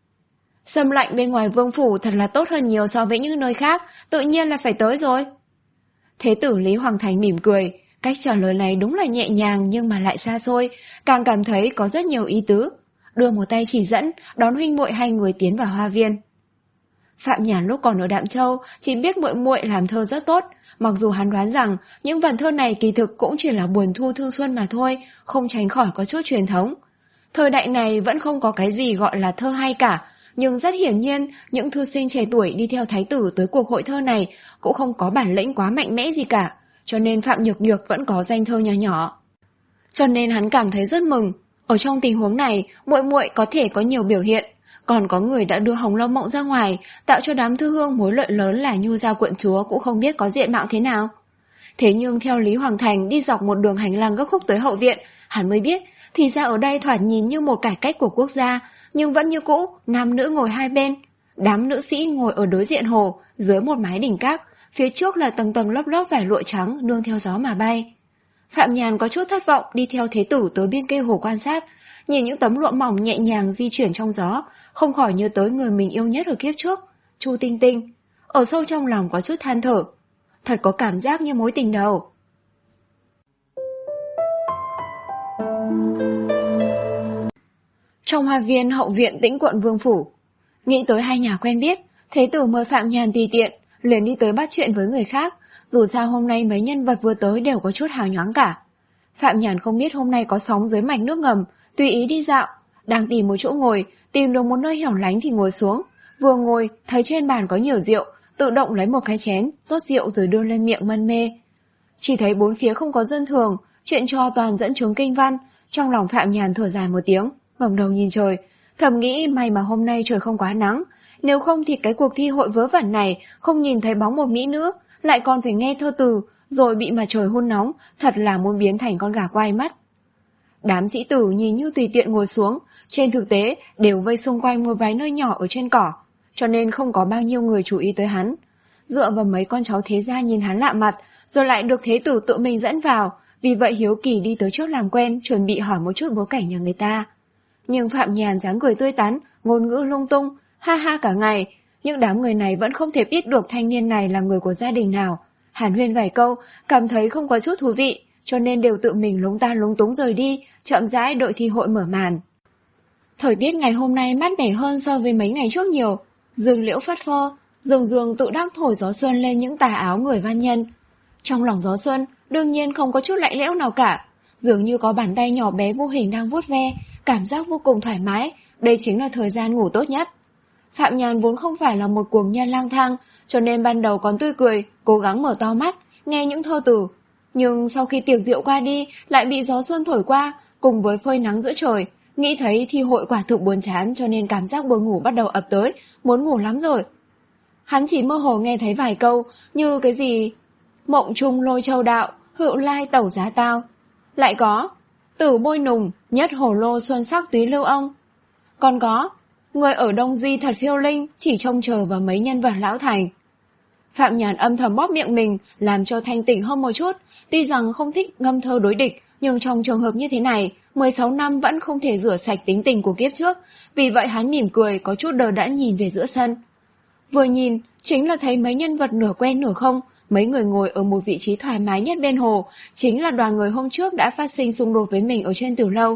Sâm lạnh bên ngoài vương phủ thật là tốt hơn nhiều so với những nơi khác, tự nhiên là phải tới rồi. Thế tử Lý Hoàng Thành mỉm cười, cách trả lời này đúng là nhẹ nhàng nhưng mà lại xa xôi, càng cảm thấy có rất nhiều ý tứ. Đưa một tay chỉ dẫn, đón huynh muội hai người tiến vào hoa viên. Phạm Nhàn lúc còn ở Đạm Châu chỉ biết muội muội làm thơ rất tốt, mặc dù hắn đoán rằng những vần thơ này kỳ thực cũng chỉ là buồn thu thương xuân mà thôi, không tránh khỏi có chút truyền thống. Thời đại này vẫn không có cái gì gọi là thơ hay cả, nhưng rất hiển nhiên những thư sinh trẻ tuổi đi theo thái tử tới cuộc hội thơ này cũng không có bản lĩnh quá mạnh mẽ gì cả, cho nên Phạm Nhược Nhược vẫn có danh thơ nhỏ nhỏ. Cho nên hắn cảm thấy rất mừng, ở trong tình huống này muội muội có thể có nhiều biểu hiện. Còn có người đã đưa Hồng Lâu Mộng ra ngoài, tạo cho đám thư hương mối lợi lớn là Nhu gia quận chúa cũng không biết có diện mạo thế nào. Thế nhưng theo Lý Hoàng Thành đi dọc một đường hành lang gấp khúc tới hậu viện, hắn mới biết, thì ra ở đây thoạt nhìn như một cải cách của quốc gia, nhưng vẫn như cũ, nam nữ ngồi hai bên. Đám nữ sĩ ngồi ở đối diện hồ, dưới một mái đỉnh các, phía trước là tầng tầng lớp lớp vải lụa trắng nương theo gió mà bay. Phạm Nhàn có chút thất vọng đi theo thế tử tới bên cây hồ quan sát, nhìn những tấm lụa mỏng nhẹ nhàng di chuyển trong gió, không khỏi nhớ tới người mình yêu nhất ở kiếp trước, Chu Tinh Tinh. Ở sâu trong lòng có chút than thở, thật có cảm giác như mối tình đầu. Trong hoa viên hậu viện Tĩnh quận Vương phủ, nghĩ tới hai nhà quen biết, thế tử mời Phạm Nhàn tùy tiện, liền đi tới bắt chuyện với người khác. Dù sao hôm nay mấy nhân vật vừa tới đều có chút hào nhoáng cả. Phạm Nhàn không biết hôm nay có sóng dưới mạch nước ngầm, tùy ý đi dạo, đang tìm một chỗ ngồi, tìm được một nơi hẻo lánh thì ngồi xuống. Vừa ngồi, thấy trên bàn có nhiều rượu, tự động lấy một cái chén, rót rượu rồi đưa lên miệng mân mê. Chỉ thấy bốn phía không có dân thường, chuyện trò toàn dẫn chướng kinh văn. Trong lòng Phạm Nhàn thở dài một tiếng, ngẩng đầu nhìn trời, thầm nghĩ may mà hôm nay trời không quá nắng, nếu không thì cái cuộc thi hội vớ vẩn này không nhìn thấy bóng một mỹ nữ, lại còn phải nghe thơ từ, rồi bị mặt trời hôn nóng, thật là muốn biến thành con gà quay mắt. Đám sĩ tử nhìn như tùy tiện ngồi xuống, trên thực tế đều vây xung quanh một vài nơi nhỏ ở trên cỏ, cho nên không có bao nhiêu người chú ý tới hắn. Dựa vào mấy con cháu thế gia nhìn hắn lạ mặt, rồi lại được thế tử tự mình dẫn vào, vì vậy hiếu kỳ đi tới trước làm quen, chuẩn bị hỏi một chút bối cảnh nhà người ta. Nhưng Phạm Nhàn dáng cười tươi tắn, ngôn ngữ lung tung, ha ha cả ngày, nhưng đám người này vẫn không thể biết được thanh niên này là người của gia đình nào. Hàn huyên vài câu, cảm thấy không có chút thú vị, cho nên đều tự mình lúng ta lúng túng rời đi, chậm rãi đợi thi hội mở màn. Thời tiết ngày hôm nay mát mẻ hơn so với mấy ngày trước nhiều, rừng liễu phất phơ, rừng rừng tự đắc thổi gió xuân lên những tà áo người văn nhân. Trong lòng gió xuân, đương nhiên không có chút lạnh lẽo nào cả, dường như có bàn tay nhỏ bé vô hình đang vuốt ve, cảm giác vô cùng thoải mái, đây chính là thời gian ngủ tốt nhất. Phạm Nhàn vốn không phải là một cuồng nhân lang thang, cho nên ban đầu còn tươi cười, cố gắng mở to mắt, nghe những thơ từ. Nhưng sau khi tiệc rượu qua đi, lại bị gió xuân thổi qua, cùng với phơi nắng giữa trời, nghĩ thấy thi hội quả thực buồn chán, cho nên cảm giác buồn ngủ bắt đầu ập tới, muốn ngủ lắm rồi. Hắn chỉ mơ hồ nghe thấy vài câu, như cái gì mộng trung lôi châu đạo, hữu lai tẩu giá tao. Lại có tử bôi nùng, nhất hồ lô xuân sắc túy lưu ông. Còn có người ở Đông Di thật phiêu linh, chỉ trông chờ vào mấy nhân vật lão thành. Phạm Nhàn âm thầm bóp miệng mình, làm cho thanh tỉnh hơn một chút. Tuy rằng không thích ngâm thơ đối địch, nhưng trong trường hợp như thế này, mười sáu năm vẫn không thể rửa sạch tính tình của kiếp trước. Vì vậy hắn mỉm cười, có chút đờ đẫn nhìn về giữa sân. Vừa nhìn, chính là thấy mấy nhân vật nửa quen nửa không. Mấy người ngồi ở một vị trí thoải mái nhất bên hồ, chính là đoàn người hôm trước đã phát sinh xung đột với mình ở trên tiểu lâu.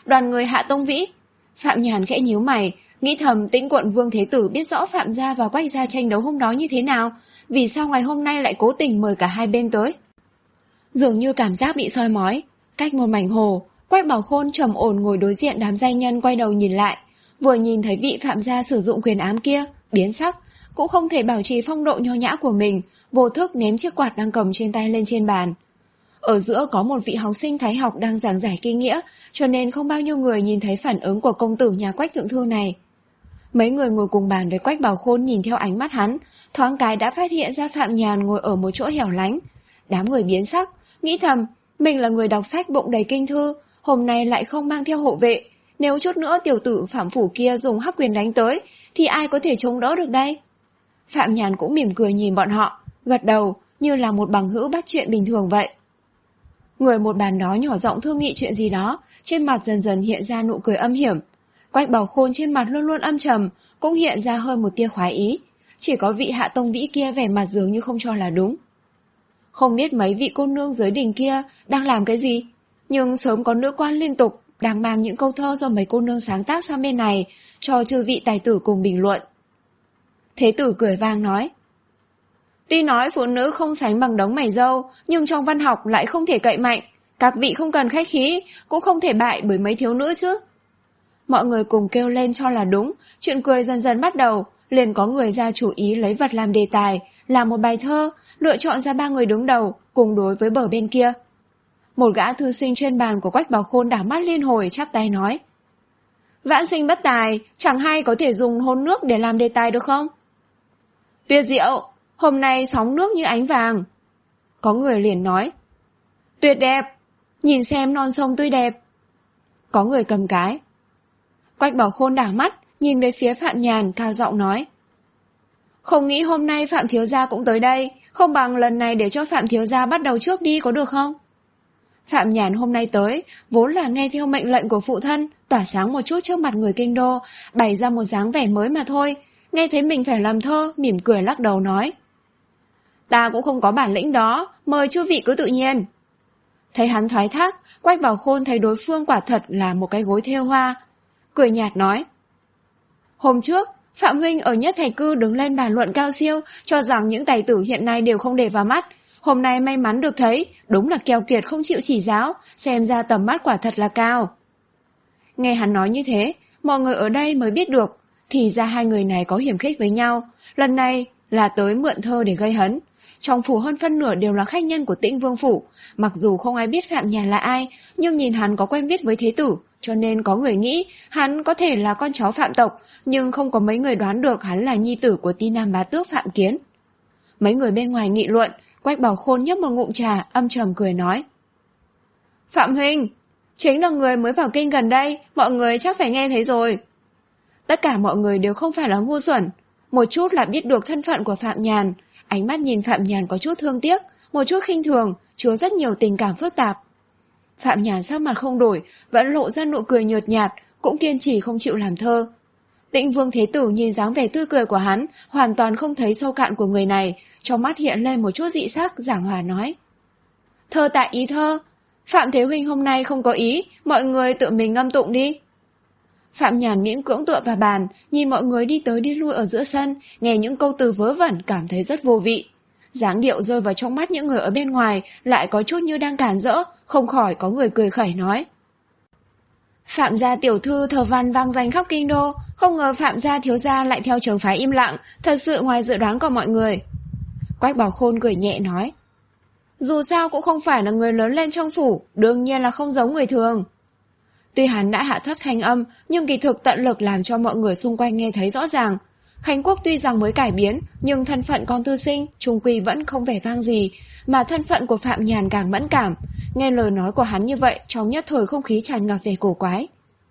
đoàn người Hạ Tông Vĩ. Phạm Nhàn khẽ nhíu mày, nghĩ thầm Tĩnh quận Vương Thế Tử biết rõ Phạm gia và Quách gia tranh đấu hôm đó như thế nào, vì sao ngày hôm nay lại cố tình mời cả hai bên tới. Dường như cảm giác bị soi mói, cách một mảnh hồ, Quách Bảo Khôn trầm ổn ngồi đối diện đám giai nhân quay đầu nhìn lại, vừa nhìn thấy vị Phạm gia sử dụng quyền ám kia, biến sắc, cũng không thể bảo trì phong độ nho nhã của mình, vô thức ném chiếc quạt đang cầm trên tay lên trên bàn. Ở giữa có một vị học sinh thái học đang giảng giải kinh nghĩa, cho nên không bao nhiêu người nhìn thấy phản ứng của công tử nhà Quách thượng thư này. Mấy người ngồi cùng bàn với Quách Bảo Khôn nhìn theo ánh mắt hắn, thoáng cái đã phát hiện ra Phạm Nhàn ngồi ở một chỗ hẻo lánh. Đám người biến sắc, nghĩ thầm, mình là người đọc sách bụng đầy kinh thư, hôm nay lại không mang theo hộ vệ, nếu chút nữa tiểu tử Phạm phủ kia dùng hắc quyền đánh tới, thì ai có thể chống đỡ được đây? Phạm Nhàn cũng mỉm cười nhìn bọn họ, gật đầu như là một bằng hữu bắt chuyện bình thường vậy. Người một bàn đó nhỏ giọng thương nghị chuyện gì đó, trên mặt dần dần hiện ra nụ cười âm hiểm. Quách Bảo Khôn trên mặt luôn luôn âm trầm, cũng hiện ra hơn một tia khoái ý. Chỉ có vị Hạ Tông Vĩ kia vẻ mặt dường như không cho là đúng. Không biết mấy vị cô nương dưới đình kia đang làm cái gì, nhưng sớm có nữ quan liên tục đang mang những câu thơ do mấy cô nương sáng tác sang bên này, cho chư vị tài tử cùng bình luận. Thế tử cười vang nói, tuy nói phụ nữ không sánh bằng đống mày râu, nhưng trong văn học lại không thể cậy mạnh. Các vị không cần khách khí, cũng không thể bại bởi mấy thiếu nữ chứ. Mọi người cùng kêu lên cho là đúng, chuyện cười dần dần bắt đầu, liền có người ra chủ ý lấy vật làm đề tài, làm một bài thơ, lựa chọn ra ba người đứng đầu, cùng đối với bờ bên kia. Một gã thư sinh trên bàn của Quách Bảo Khôn đảo mắt liên hồi chắp tay nói, vãn sinh bất tài, chẳng hay có thể dùng hôn nước để làm đề tài được không? Tuyệt diệu, hôm nay sóng nước như ánh vàng. Có người liền nói, tuyệt đẹp, nhìn xem non sông tươi đẹp. Có người cầm cái. Quách Bảo Khôn đảo mắt, nhìn về phía Phạm Nhàn, cao giọng nói, không nghĩ hôm nay Phạm thiếu gia cũng tới đây, không bằng lần này để cho Phạm thiếu gia bắt đầu trước đi có được không? Phạm Nhàn hôm nay tới, vốn là nghe theo mệnh lệnh của phụ thân, tỏa sáng một chút trước mặt người kinh đô, bày ra một dáng vẻ mới mà thôi. Nghe thấy mình phải làm thơ, mỉm cười lắc đầu nói, ta cũng không có bản lĩnh đó, mời chư vị cứ tự nhiên. Thấy hắn thoái thác, Quách Bảo Khôn thấy đối phương quả thật là một cái gối thêu hoa, cười nhạt nói, hôm trước Phạm huynh ở Nhất Thạch Cư đứng lên bàn luận cao siêu, cho rằng những tài tử hiện nay đều không để vào mắt. Hôm nay may mắn được thấy, đúng là keo kiệt không chịu chỉ giáo, xem ra tầm mắt quả thật là cao. Nghe hắn nói như thế, mọi người ở đây mới biết được, thì ra hai người này có hiểm khích với nhau, lần này là tới mượn thơ để gây hấn. Trong phủ hơn phân nửa đều là khách nhân của Tĩnh Vương phủ, mặc dù không ai biết Phạm Nhàn là ai, nhưng nhìn hắn có quen biết với thế tử, cho nên có người nghĩ hắn có thể là con cháu Phạm tộc, nhưng không có mấy người đoán được hắn là nhi tử của Ti Nam bá tước Phạm Kiến. Mấy người bên ngoài nghị luận, Quách Bảo Khôn nhấp một ngụm trà, âm trầm cười nói, Phạm huynh, chính là người mới vào kinh gần đây, mọi người chắc phải nghe thấy rồi. Tất cả mọi người đều không phải là ngu xuẩn, một chút là biết được thân phận của Phạm Nhàn, ánh mắt nhìn Phạm Nhàn có chút thương tiếc, một chút khinh thường, chứa rất nhiều tình cảm phức tạp. Phạm Nhàn sắc mặt không đổi, vẫn lộ ra nụ cười nhợt nhạt, cũng kiên trì không chịu làm thơ. Tĩnh Vương Thế Tử nhìn dáng vẻ tươi cười của hắn, hoàn toàn không thấy sâu cạn của người này, trong mắt hiện lên một chút dị sắc, giảng hòa nói, thơ tại ý thơ, Phạm Thế huynh hôm nay không có ý, mọi người tự mình ngâm tụng đi. Phạm Nhàn miễn cưỡng tựa vào bàn, nhìn mọi người đi tới đi lui ở giữa sân, nghe những câu từ vớ vẩn cảm thấy rất vô vị. Dáng điệu rơi vào trong mắt những người ở bên ngoài lại có chút như đang cản rỡ, không khỏi có người cười khẩy nói, Phạm gia tiểu thư thơ văn vang danh khắp kinh đô, không ngờ Phạm gia thiếu gia lại theo trường phái im lặng, thật sự ngoài dự đoán của mọi người. Quách Bảo Khôn cười nhẹ nói, dù sao cũng không phải là người lớn lên trong phủ, đương nhiên là không giống người thường. Tuy hắn đã hạ thấp thanh âm, nhưng kỳ thực tận lực làm cho mọi người xung quanh nghe thấy rõ ràng. Khánh Quốc tuy rằng mới cải biến, nhưng thân phận con tư sinh, chung quy vẫn không vẻ vang gì, mà thân phận của Phạm Nhàn càng mẫn cảm. Nghe lời nói của hắn như vậy, trong nhất thời không khí tràn ngập về cổ quái.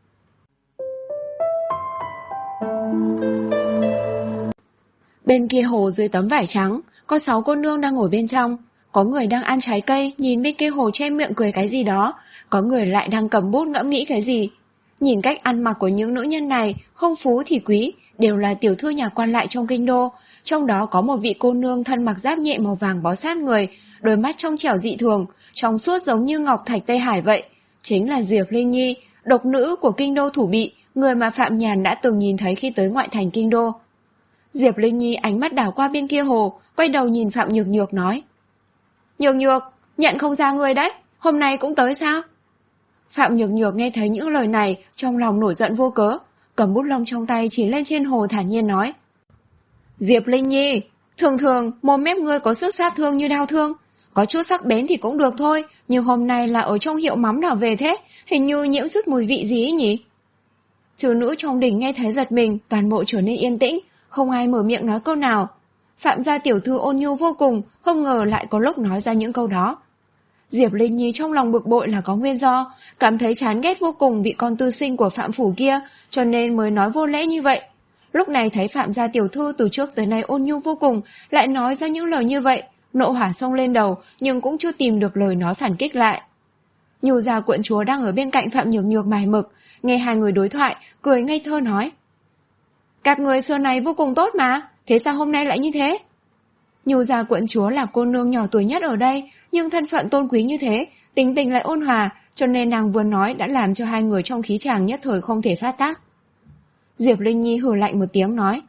Bên kia hồ dưới tấm vải trắng, có sáu cô nương đang ngồi bên trong. Có người đang ăn trái cây, nhìn bên kia hồ che miệng cười cái gì đó, có người lại đang cầm bút ngẫm nghĩ cái gì. Nhìn cách ăn mặc của những nữ nhân này, không phú thì quý, đều là tiểu thư nhà quan lại trong kinh đô. Trong đó có một vị cô nương thân mặc giáp nhẹ màu vàng bó sát người, đôi mắt trong trẻo dị thường, trong suốt giống như ngọc thạch Tây Hải vậy. Chính là Diệp Linh Nhi, độc nữ của kinh đô Thủ Bị, người mà Phạm Nhàn đã từng nhìn thấy khi tới ngoại thành kinh đô. Diệp Linh Nhi ánh mắt đảo qua bên kia hồ, quay đầu nhìn Phạm Nhược Nhược nói: Nhược Nhược, nhận không ra người đấy, hôm nay cũng tới sao? Phạm Nhược Nhược nghe thấy những lời này, trong lòng nổi giận vô cớ, cầm bút lông trong tay chỉ lên trên hồ thản nhiên nói: Diệp Linh Nhi, thường thường mồm mép ngươi có sức sát thương như đao thương, có chút sắc bén thì cũng được thôi, nhưng hôm nay là ở trong hiệu mắm nào về thế, hình như nhiễm chút mùi vị gì ấy nhỉ? Trừ nữ trong đình nghe thấy giật mình, toàn bộ trở nên yên tĩnh, không ai mở miệng nói câu nào. Phạm gia tiểu thư ôn nhu vô cùng, không ngờ lại có lúc nói ra những câu đó. Diệp Linh Nhi trong lòng bực bội là có nguyên do, cảm thấy chán ghét vô cùng vị con tư sinh của Phạm phủ kia, cho nên mới nói vô lễ như vậy. Lúc này thấy Phạm gia tiểu thư từ trước tới nay ôn nhu vô cùng, lại nói ra những lời như vậy, nộ hỏa xông lên đầu, nhưng cũng chưa tìm được lời nói phản kích lại. Nhu gia quận chúa đang ở bên cạnh Phạm Nhược Nhược mải mực, nghe hai người đối thoại, cười ngây thơ nói: Các người xưa này vô cùng tốt mà, thế sao hôm nay lại như thế? Nhu gia quận chúa là cô nương nhỏ tuổi nhất ở đây, nhưng thân phận tôn quý như thế, tính tình lại ôn hòa, cho nên nàng vừa nói đã làm cho hai người trong khí tràng nhất thời không thể phát tác. Diệp Linh Nhi hừ lạnh một tiếng nói: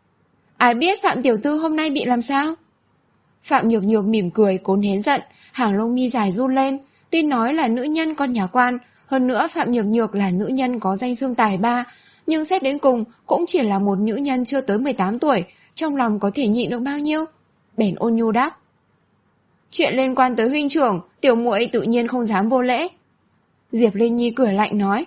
Ai biết Phạm tiểu thư hôm nay bị làm sao? Phạm Nhược Nhược mỉm cười cố nén giận, hàng lông mi dài run lên, tuy nói là nữ nhân con nhà quan, hơn nữa Phạm Nhược Nhược là nữ nhân có danh xưng tài ba, nhưng xét đến cùng cũng chỉ là một nữ nhân chưa tới mười tám tuổi, trong lòng có thể nhịn được bao nhiêu? Bèn ôn nhu đáp: Chuyện liên quan tới huynh trưởng, tiểu muội tự nhiên không dám vô lễ. Diệp Linh Nhi cười lạnh nói: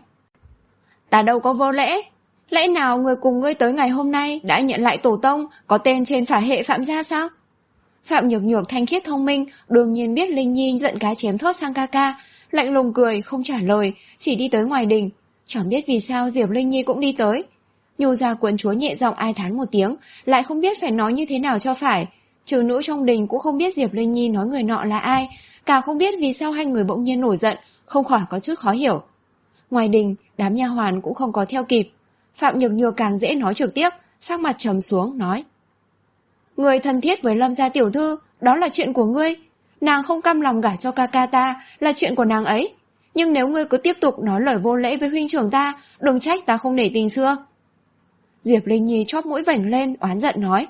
Ta đâu có vô lễ, lẽ nào người cùng ngươi tới ngày hôm nay đã nhận lại tổ tông có tên trên phả hệ Phạm gia sao? Phạm Nhược Nhược thanh khiết thông minh, đương nhiên biết Linh Nhi giận cá chém thớt sang ca ca, lạnh lùng cười không trả lời, chỉ đi tới ngoài đình. Chẳng biết vì sao Diệp Linh Nhi cũng đi tới. Nhu gia quận chúa nhẹ giọng ai thán một tiếng, lại không biết phải nói như thế nào cho phải. Trừ nữ trong đình cũng không biết Diệp Linh Nhi nói người nọ là ai, càng không biết vì sao hai người bỗng nhiên nổi giận, không khỏi có chút khó hiểu. Ngoài đình, đám nha hoàn cũng không có theo kịp. Phạm Nhược Nhược càng dễ nói trực tiếp, sắc mặt trầm xuống nói: Người thân thiết với Lâm gia tiểu thư, đó là chuyện của ngươi. Nàng không cam lòng gả cho ca ca ta, là chuyện của nàng ấy. Nhưng nếu ngươi cứ tiếp tục nói lời vô lễ với huynh trưởng ta, đừng trách ta không nể tình xưa. Diệp Linh Nhi chóp mũi vểnh lên, oán giận nói: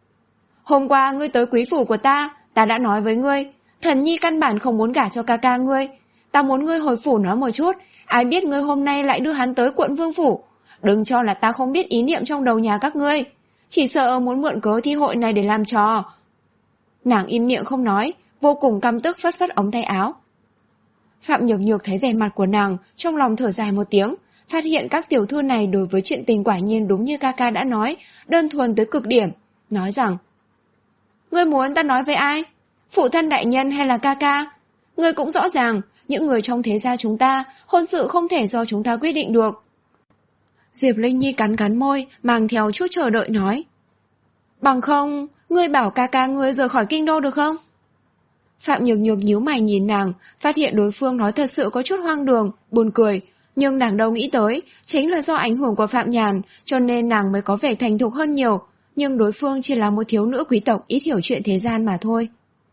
Hôm qua ngươi tới quý phủ của ta, ta đã nói với ngươi, Thần Nhi căn bản không muốn gả cho ca ca ngươi. Ta muốn ngươi hồi phủ nói một chút, ai biết ngươi hôm nay lại đưa hắn tới quận vương phủ. Đừng cho là ta không biết ý niệm trong đầu nhà các ngươi, chỉ sợ muốn mượn cớ thi hội này để làm trò. Nàng im miệng không nói, vô cùng căm tức phất phất ống tay áo. Phạm Nhược Nhược thấy vẻ mặt của nàng, trong lòng thở dài một tiếng, phát hiện các tiểu thư này đối với chuyện tình quả nhiên đúng như ca ca đã nói, đơn thuần tới cực điểm, nói rằng: Ngươi muốn ta nói với ai? Phụ thân đại nhân hay là ca ca? Ngươi cũng rõ ràng, những người trong thế gia chúng ta, hôn sự không thể do chúng ta quyết định được. Diệp Linh Nhi cắn cắn môi, mang theo chút chờ đợi nói: Bằng không, ngươi bảo ca ca ngươi rời khỏi kinh đô được không? Phạm Nhược Nhược nhíu mày nhìn nàng, phát hiện đối phương nói thật sự có chút hoang đường, buồn cười, nhưng nàng đâu nghĩ tới, chính là do ảnh hưởng của Phạm Nhàn, cho nên nàng mới có vẻ thành thục hơn nhiều, nhưng đối phương chỉ là một thiếu nữ quý tộc ít hiểu chuyện thế gian mà thôi.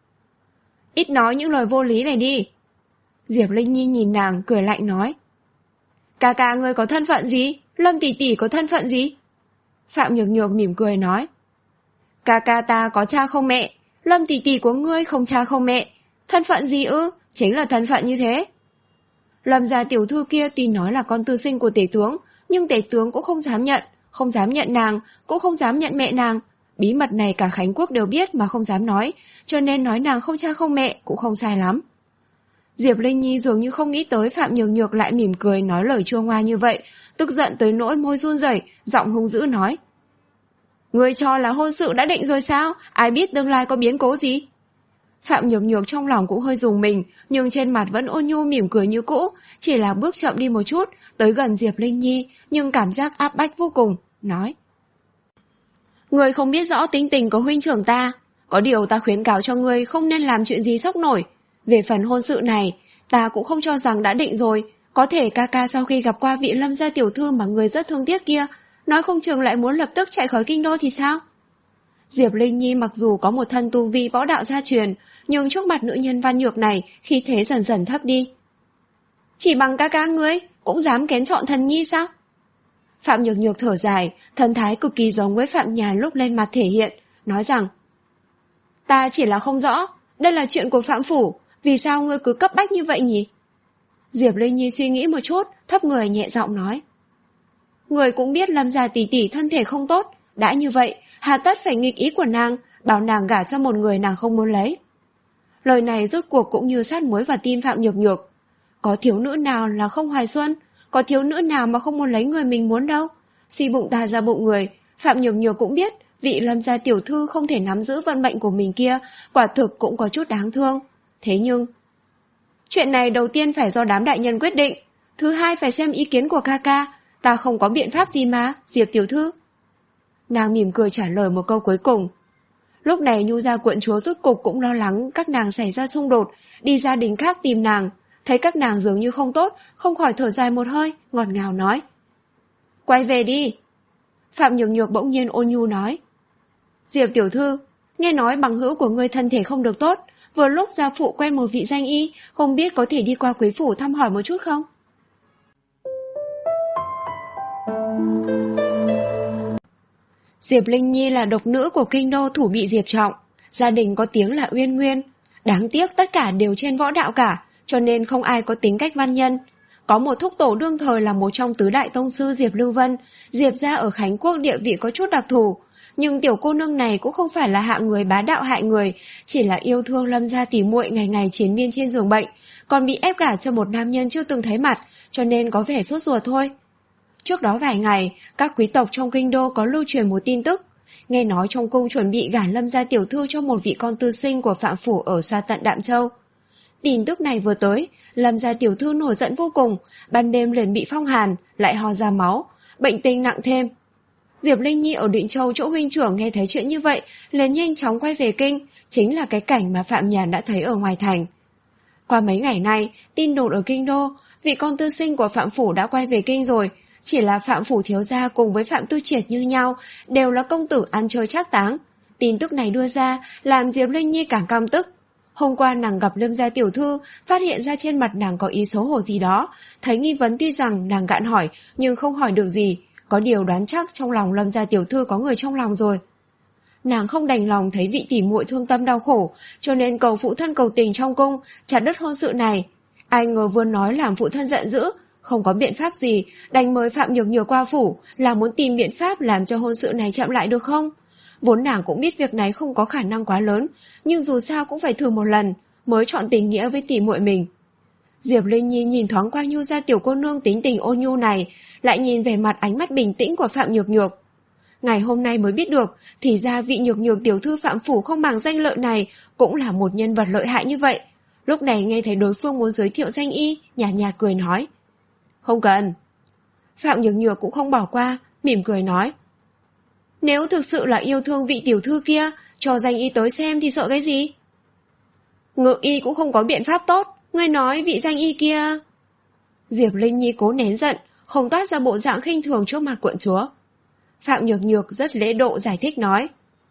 Ít nói những lời vô lý này đi. Diệp Linh Nhi nhìn nàng, cười lạnh nói: Ca ca ngươi có thân phận gì? Lâm tỷ tỷ có thân phận gì? Phạm Nhược Nhược mỉm cười nói: Ca ca ta có cha không mẹ, Lâm tỷ tỷ của ngươi không cha không mẹ. Thân phận gì ư? Chính là thân phận như thế. Lâm gia tiểu thư kia tuy nói là con tư sinh của tể tướng, nhưng tể tướng cũng không dám nhận, không dám nhận nàng, cũng không dám nhận mẹ nàng. Bí mật này cả Khánh Quốc đều biết mà không dám nói, cho nên nói nàng không cha không mẹ cũng không sai lắm. Diệp Linh Nhi dường như không nghĩ tới Phạm Nhược Nhược lại mỉm cười nói lời chua ngoa như vậy, tức giận tới nỗi môi run rẩy, giọng hung dữ nói: Ngươi cho là hôn sự đã định rồi sao? Ai biết tương lai có biến cố gì? Phạm Nhược Nhược trong lòng cũng hơi rùng mình, nhưng trên mặt vẫn ôn nhu mỉm cười như cũ, chỉ là bước chậm đi một chút, tới gần Diệp Linh Nhi, nhưng cảm giác áp bách vô cùng, nói: Ngươi không biết rõ tính tình của huynh trưởng ta, có điều ta khuyến cáo cho ngươi không nên làm chuyện gì sốc nổi. Về phần hôn sự này, ta cũng không cho rằng đã định rồi, có thể ca ca sau khi gặp qua vị Lâm gia tiểu thư mà người rất thương tiếc kia, nói không chừng lại muốn lập tức chạy khỏi kinh đô thì sao? Diệp Linh Nhi mặc dù có một thân tu vi võ đạo gia truyền, nhưng trước mặt nữ nhân văn nhược này khí thế dần dần thấp đi. Chỉ bằng ca ca ngươi cũng dám kén chọn thần nhi sao? Phạm Nhược Nhược thở dài, thần thái cực kỳ giống với Phạm Nhàn lúc lên mặt thể hiện, nói rằng: Ta chỉ là không rõ, đây là chuyện của Phạm Phủ, vì sao ngươi cứ cấp bách như vậy nhỉ? Diệp Linh Nhi suy nghĩ một chút, thấp người nhẹ giọng nói: Người cũng biết Lâm gia tỷ tỷ thân thể không tốt, đã như vậy, hà tất phải nghịch ý của nàng, bảo nàng gả cho một người nàng không muốn lấy. Lời này rốt cuộc cũng như sát muối vào tim Phạm Nhược Nhược. Có thiếu nữ nào là không hoài xuân, có thiếu nữ nào mà không muốn lấy người mình muốn đâu. Suy bụng ta ra bụng người, Phạm Nhược Nhược cũng biết vị Lâm gia tiểu thư không thể nắm giữ vận mệnh của mình kia, quả thực cũng có chút đáng thương. Thế nhưng chuyện này đầu tiên phải do đám đại nhân quyết định, thứ hai phải xem ý kiến của ca ca. Ta không có biện pháp gì mà, Diệp tiểu thư. Nàng mỉm cười trả lời một câu cuối cùng. Lúc này Nhu gia quận chúa rốt cục cũng lo lắng các nàng xảy ra xung đột, đi gia đình khác tìm nàng. Thấy các nàng dường như không tốt, không khỏi thở dài một hơi, ngọt ngào nói: Quay về đi. Phạm Nhược Nhược bỗng nhiên ôn nhu nói: Diệp tiểu thư, nghe nói bằng hữu của ngươi thân thể không được tốt, vừa lúc gia phụ quen một vị danh y, không biết có thể đi qua quý phủ thăm hỏi một chút không? Diệp Linh Nhi là độc nữ của kinh đô thủ bị Diệp Trọng, gia đình có tiếng là Uyên Nguyên. Đáng tiếc tất cả đều trên võ đạo cả, cho nên không ai có tính cách văn nhân. Có một thúc tổ đương thời là một trong tứ đại tông sư Diệp Lưu Vân, Diệp gia ở Khánh Quốc địa vị có chút đặc thù. Nhưng tiểu cô nương này cũng không phải là hạng người bá đạo hại người, chỉ là yêu thương Lâm gia tỉ muội ngày ngày chiến miên trên giường bệnh, còn bị ép gả cho một nam nhân chưa từng thấy mặt, cho nên có vẻ sốt ruột thôi. Trước đó vài ngày, các quý tộc trong kinh đô có lưu truyền một tin tức. Nghe nói trong cung chuẩn bị gả Lâm gia tiểu thư cho một vị con tư sinh của Phạm Phủ ở xa tận Đạm Châu. Tin tức này vừa tới, Lâm gia tiểu thư nổi giận vô cùng, ban đêm liền bị phong hàn, lại ho ra máu, bệnh tình nặng thêm. Diệp Linh Nhi ở Định Châu chỗ huynh trưởng nghe thấy chuyện như vậy, liền nhanh chóng quay về kinh, chính là cái cảnh mà Phạm Nhàn đã thấy ở ngoài thành. Qua mấy ngày nay, tin đồn ở kinh đô, vị con tư sinh của Phạm Phủ đã quay về kinh rồi. Chỉ là Phạm Phủ thiếu gia cùng với Phạm Tư Triệt như nhau, đều là công tử ăn chơi trác táng. Tin tức này đưa ra, làm Diệp Linh Nhi càng căm tức. Hôm qua nàng gặp Lâm gia tiểu thư, phát hiện ra trên mặt nàng có ý xấu hổ gì đó. Thấy nghi vấn tuy rằng nàng gạn hỏi, nhưng không hỏi được gì. Có điều đoán chắc trong lòng Lâm gia tiểu thư có người trong lòng rồi. Nàng không đành lòng thấy vị tỉ muội thương tâm đau khổ, cho nên cầu phụ thân cầu tình trong cung, chặt đứt hôn sự này. Ai ngờ vừa nói làm phụ thân giận dữ, không có biện pháp gì, đành mời Phạm Nhược Nhược qua phủ, là muốn tìm biện pháp làm cho hôn sự này chậm lại được không? Vốn nàng cũng biết việc này không có khả năng quá lớn, nhưng dù sao cũng phải thử một lần, mới chọn tình nghĩa với tỉ muội mình. Diệp Linh Nhi nhìn thoáng qua Nhu gia tiểu cô nương tính tình ôn nhu này, lại nhìn về mặt ánh mắt bình tĩnh của Phạm Nhược Nhược. Ngày hôm nay mới biết được, thì ra vị Nhược Nhược tiểu thư Phạm Phủ không bằng danh lợi này cũng là một nhân vật lợi hại như vậy. Lúc này nghe thấy đối phương muốn giới thiệu danh y, nhạt nhạt cười nói: Không cần. Phạm Nhược Nhược cũng không bỏ qua, mỉm cười nói: Nếu thực sự là yêu thương vị tiểu thư kia, cho danh y tới xem thì sợ cái gì? Ngự y cũng không có biện pháp tốt, ngươi nói vị danh y kia... Diệp Linh Nhi cố nén giận, không toát ra bộ dạng khinh thường trước mặt quận chúa. Phạm Nhược Nhược rất lễ độ giải thích nói: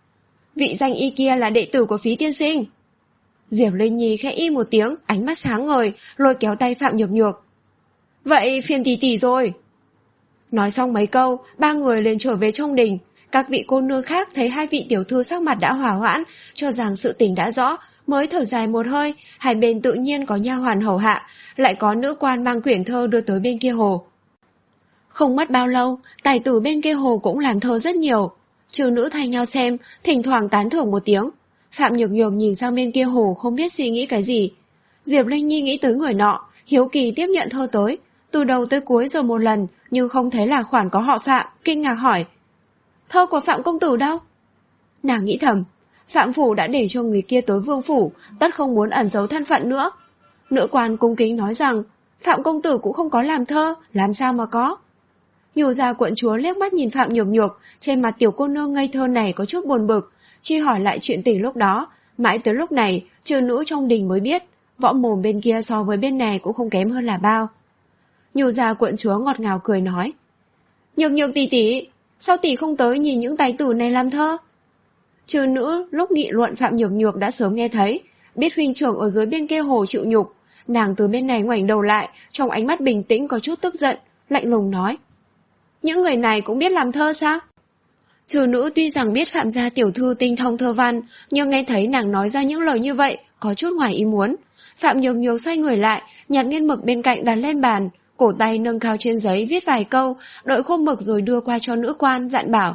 Vị danh y kia là đệ tử của Phí tiên sinh. Diệp Linh Nhi khẽ y một tiếng, ánh mắt sáng ngời, lôi kéo tay Phạm Nhược Nhược: Vậy phiền tỷ tỷ rồi. Nói xong mấy câu, ba người liền trở về trong đình. Các vị cô nương khác thấy hai vị tiểu thư sắc mặt đã hòa hoãn, cho rằng sự tình đã rõ, mới thở dài một hơi. Hai bên tự nhiên có nha hoàn hầu hạ, lại có nữ quan mang quyển thơ đưa tới bên kia hồ. Không mất bao lâu, tài tử bên kia hồ cũng làm thơ rất nhiều. Trừ nữ thay nhau xem, thỉnh thoảng tán thưởng một tiếng. Phạm Nhược Nhược nhìn sang bên kia hồ không biết suy nghĩ cái gì. Diệp Linh Nhi nghĩ tới người nọ, hiếu kỳ tiếp nhận thơ tới, từ đầu tới cuối rồi một lần, nhưng không thấy là khoản có họ Phạm, kinh ngạc hỏi: Thơ của Phạm công tử đâu? Nàng nghĩ thầm, Phạm Phủ đã để cho người kia tới Vương Phủ, tất không muốn ẩn giấu thân phận nữa. Nữ quan cung kính nói rằng Phạm công tử cũng không có làm thơ, làm sao mà có. Nhu gia quận chúa liếc mắt nhìn Phạm Nhược Nhược, trên mặt tiểu cô nương ngây thơ này có chút buồn bực, truy hỏi lại chuyện tình lúc đó. Mãi tới lúc này, trừ nữ trong đình mới biết, võ mồm bên kia so với bên này cũng không kém hơn là bao. Nhu gia quận chúa ngọt ngào cười nói: Nhược Nhược tỷ tỷ, sao tỷ không tới nhìn những tài tử này làm thơ? Trừ nữ lúc nghị luận Phạm Nhược Nhược đã sớm nghe thấy, biết huynh trưởng ở dưới bên kia hồ chịu nhục, Nàng từ bên này ngoảnh đầu lại, trong ánh mắt bình tĩnh có chút tức giận, lạnh lùng nói. Những người này cũng biết làm thơ sao? Trừ nữ tuy rằng biết Phạm gia tiểu thư tinh thông thơ văn, nhưng nghe thấy nàng nói ra những lời như vậy, có chút ngoài ý muốn. Phạm Nhược Nhược xoay người lại, nhặt nghiên mực bên cạnh đặt lên bàn, cổ tay nâng cao trên giấy viết vài câu, đợi khô mực rồi đưa qua cho nữ quan, dặn bảo.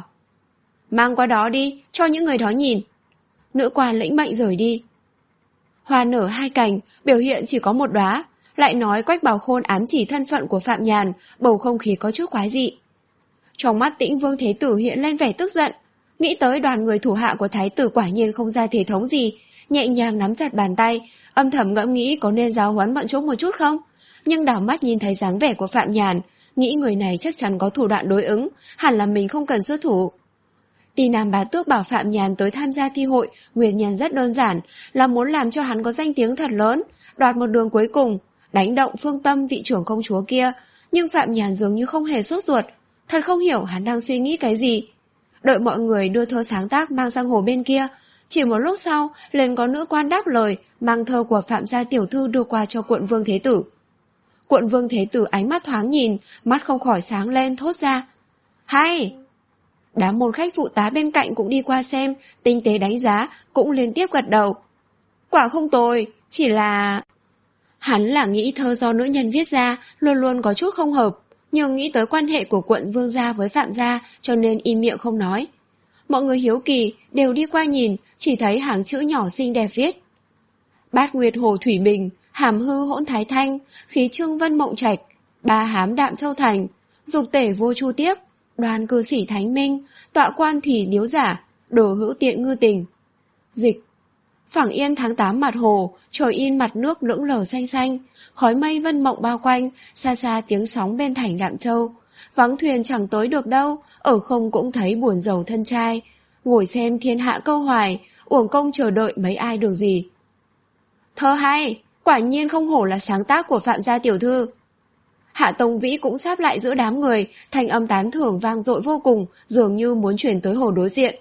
Mang qua đó đi, cho những người đó nhìn. Nữ quan lĩnh mệnh rời đi. Hoa nở hai cành, biểu hiện chỉ có một đóa, lại nói Quách Bảo Khôn ám chỉ thân phận của Phạm Nhàn, bầu không khí có chút quái dị. Trong mắt Tĩnh Vương Thế Tử hiện lên vẻ tức giận, nghĩ tới đoàn người thủ hạ của Thái tử quả nhiên không ra thể thống gì, nhẹ nhàng nắm chặt bàn tay, âm thầm ngẫm nghĩ có nên giáo huấn bọn chúng một chút không, nhưng đảo mắt nhìn thấy dáng vẻ của Phạm Nhàn, nghĩ người này chắc chắn có thủ đoạn đối ứng, hẳn là mình không cần xuất thủ. Tỳ Nam Bá Tước bảo Phạm Nhàn tới tham gia thi hội, nguyên nhân rất đơn giản, là muốn làm cho hắn có danh tiếng thật lớn, đoạt một đường cuối cùng, đánh động Phương Tâm vị trưởng công chúa kia, nhưng Phạm Nhàn dường như không hề sốt ruột, thật không hiểu hắn đang suy nghĩ cái gì. Đợi mọi người đưa thơ sáng tác mang sang hồ bên kia, chỉ một lúc sau, liền có nữ quan đáp lời, mang thơ của Phạm gia tiểu thư đưa qua cho Quận Vương Thế Tử. Quận Vương Thế Tử ánh mắt thoáng nhìn, mắt không khỏi sáng lên thốt ra. Hay! Đám môn khách phụ tá bên cạnh cũng đi qua xem, tinh tế đánh giá, cũng liên tiếp gật đầu. Quả không tồi, chỉ là... Hắn là nghĩ thơ do nữ nhân viết ra, luôn luôn có chút không hợp, nhưng nghĩ tới quan hệ của quận Vương gia với Phạm gia, cho nên im miệng không nói. Mọi người hiếu kỳ, đều đi qua nhìn, chỉ thấy hàng chữ nhỏ xinh đẹp viết. Bát Nguyệt Hồ Thủy Bình, hàm hư hỗn thái thanh, khí trương vân mộng trạch, ba hám đạm châu thành, dục tể vô chu tiếp, đoàn cư sĩ thánh minh, tọa quan thủy điếu giả, đồ hữu tiện ngư tình. Dịch. Phẳng yên tháng tám mặt hồ, trời in mặt nước lững lờ xanh xanh, khói mây vân mộng bao quanh, xa xa tiếng sóng bên thành Đạm Châu. Vắng thuyền chẳng tới được đâu, ở không cũng thấy buồn rầu thân trai. Ngồi xem thiên hạ câu hoài, uổng công chờ đợi mấy ai được gì. Thơ hay, quả nhiên không hổ là sáng tác của Phạm gia tiểu thư. Hạ Tông Vĩ cũng sáp lại giữa đám người, thanh âm tán thưởng vang dội vô cùng, dường như muốn chuyển tới hồ đối diện.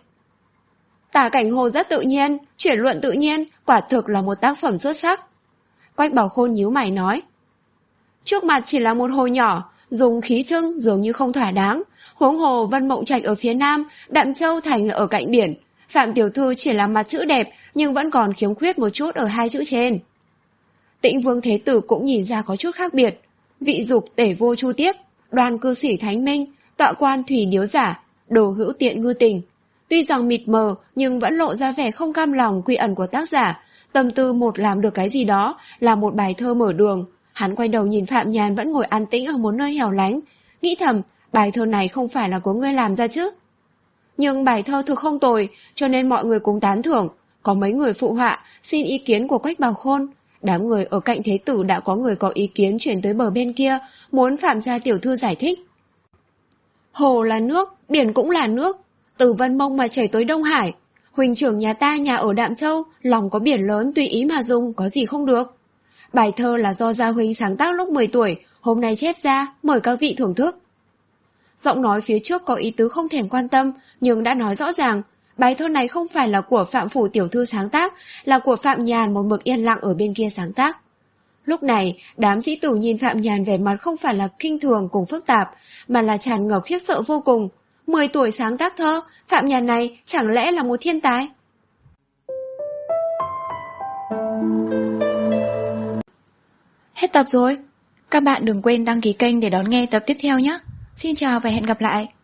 Tả cảnh hồ rất tự nhiên, chuyển luận tự nhiên, quả thực là một tác phẩm xuất sắc. Quách Bảo Khôn nhíu mày nói. Trước mặt chỉ là một hồ nhỏ, dùng khí trưng dường như không thỏa đáng, huống hồ Vân Mộng Trạch ở phía nam, Đạm Châu thành ở cạnh biển. Phạm tiểu thư chỉ là mặt chữ đẹp, nhưng vẫn còn khiếm khuyết một chút ở hai chữ trên. Tĩnh Vương Thế Tử cũng nhìn ra có chút khác biệt. Vị dục tể vô chu tiếp, đoàn cư sĩ thánh minh, tọa quan thủy điếu giả, đồ hữu tiện ngư tình. Tuy rằng mịt mờ nhưng vẫn lộ ra vẻ không cam lòng quy ẩn của tác giả, tâm tư một làm được cái gì đó, là một bài thơ mở đường. Hắn quay đầu nhìn Phạm Nhàn vẫn ngồi an tĩnh ở một nơi hẻo lánh, nghĩ thầm, bài thơ này không phải là của ngươi làm ra chứ. Nhưng bài thơ thực không tồi, cho nên mọi người cũng tán thưởng, có mấy người phụ họa, xin ý kiến của Quách Bảo Khôn. Đám người ở cạnh Thế Tử đã có người có ý kiến chuyển tới bờ bên kia, muốn Phạm gia tiểu thư giải thích. Hồ là nước, biển cũng là nước, từ Vân Mông mà chảy tới Đông Hải. Huynh trưởng nhà ta nhà ở Đạm Châu, lòng có biển lớn tùy ý mà dùng, có gì không được. Bài thơ là do Gia Huynh sáng tác lúc mười tuổi, hôm nay chép ra, mời các vị thưởng thức. Giọng nói phía trước có ý tứ không thèm quan tâm, nhưng đã nói rõ ràng, bài thơ này không phải là của Phạm Phủ tiểu thư sáng tác, là của Phạm Nhàn một mực yên lặng ở bên kia sáng tác. Lúc này, đám sĩ tử nhìn Phạm Nhàn vẻ mặt không phải là kinh thường cùng phức tạp, mà là tràn ngập khiếp sợ vô cùng. Mười tuổi sáng tác thơ, Phạm Nhàn này chẳng lẽ là một thiên tài? Hết tập rồi. Các bạn đừng quên đăng ký kênh để đón nghe tập tiếp theo nhé. Xin chào và hẹn gặp lại.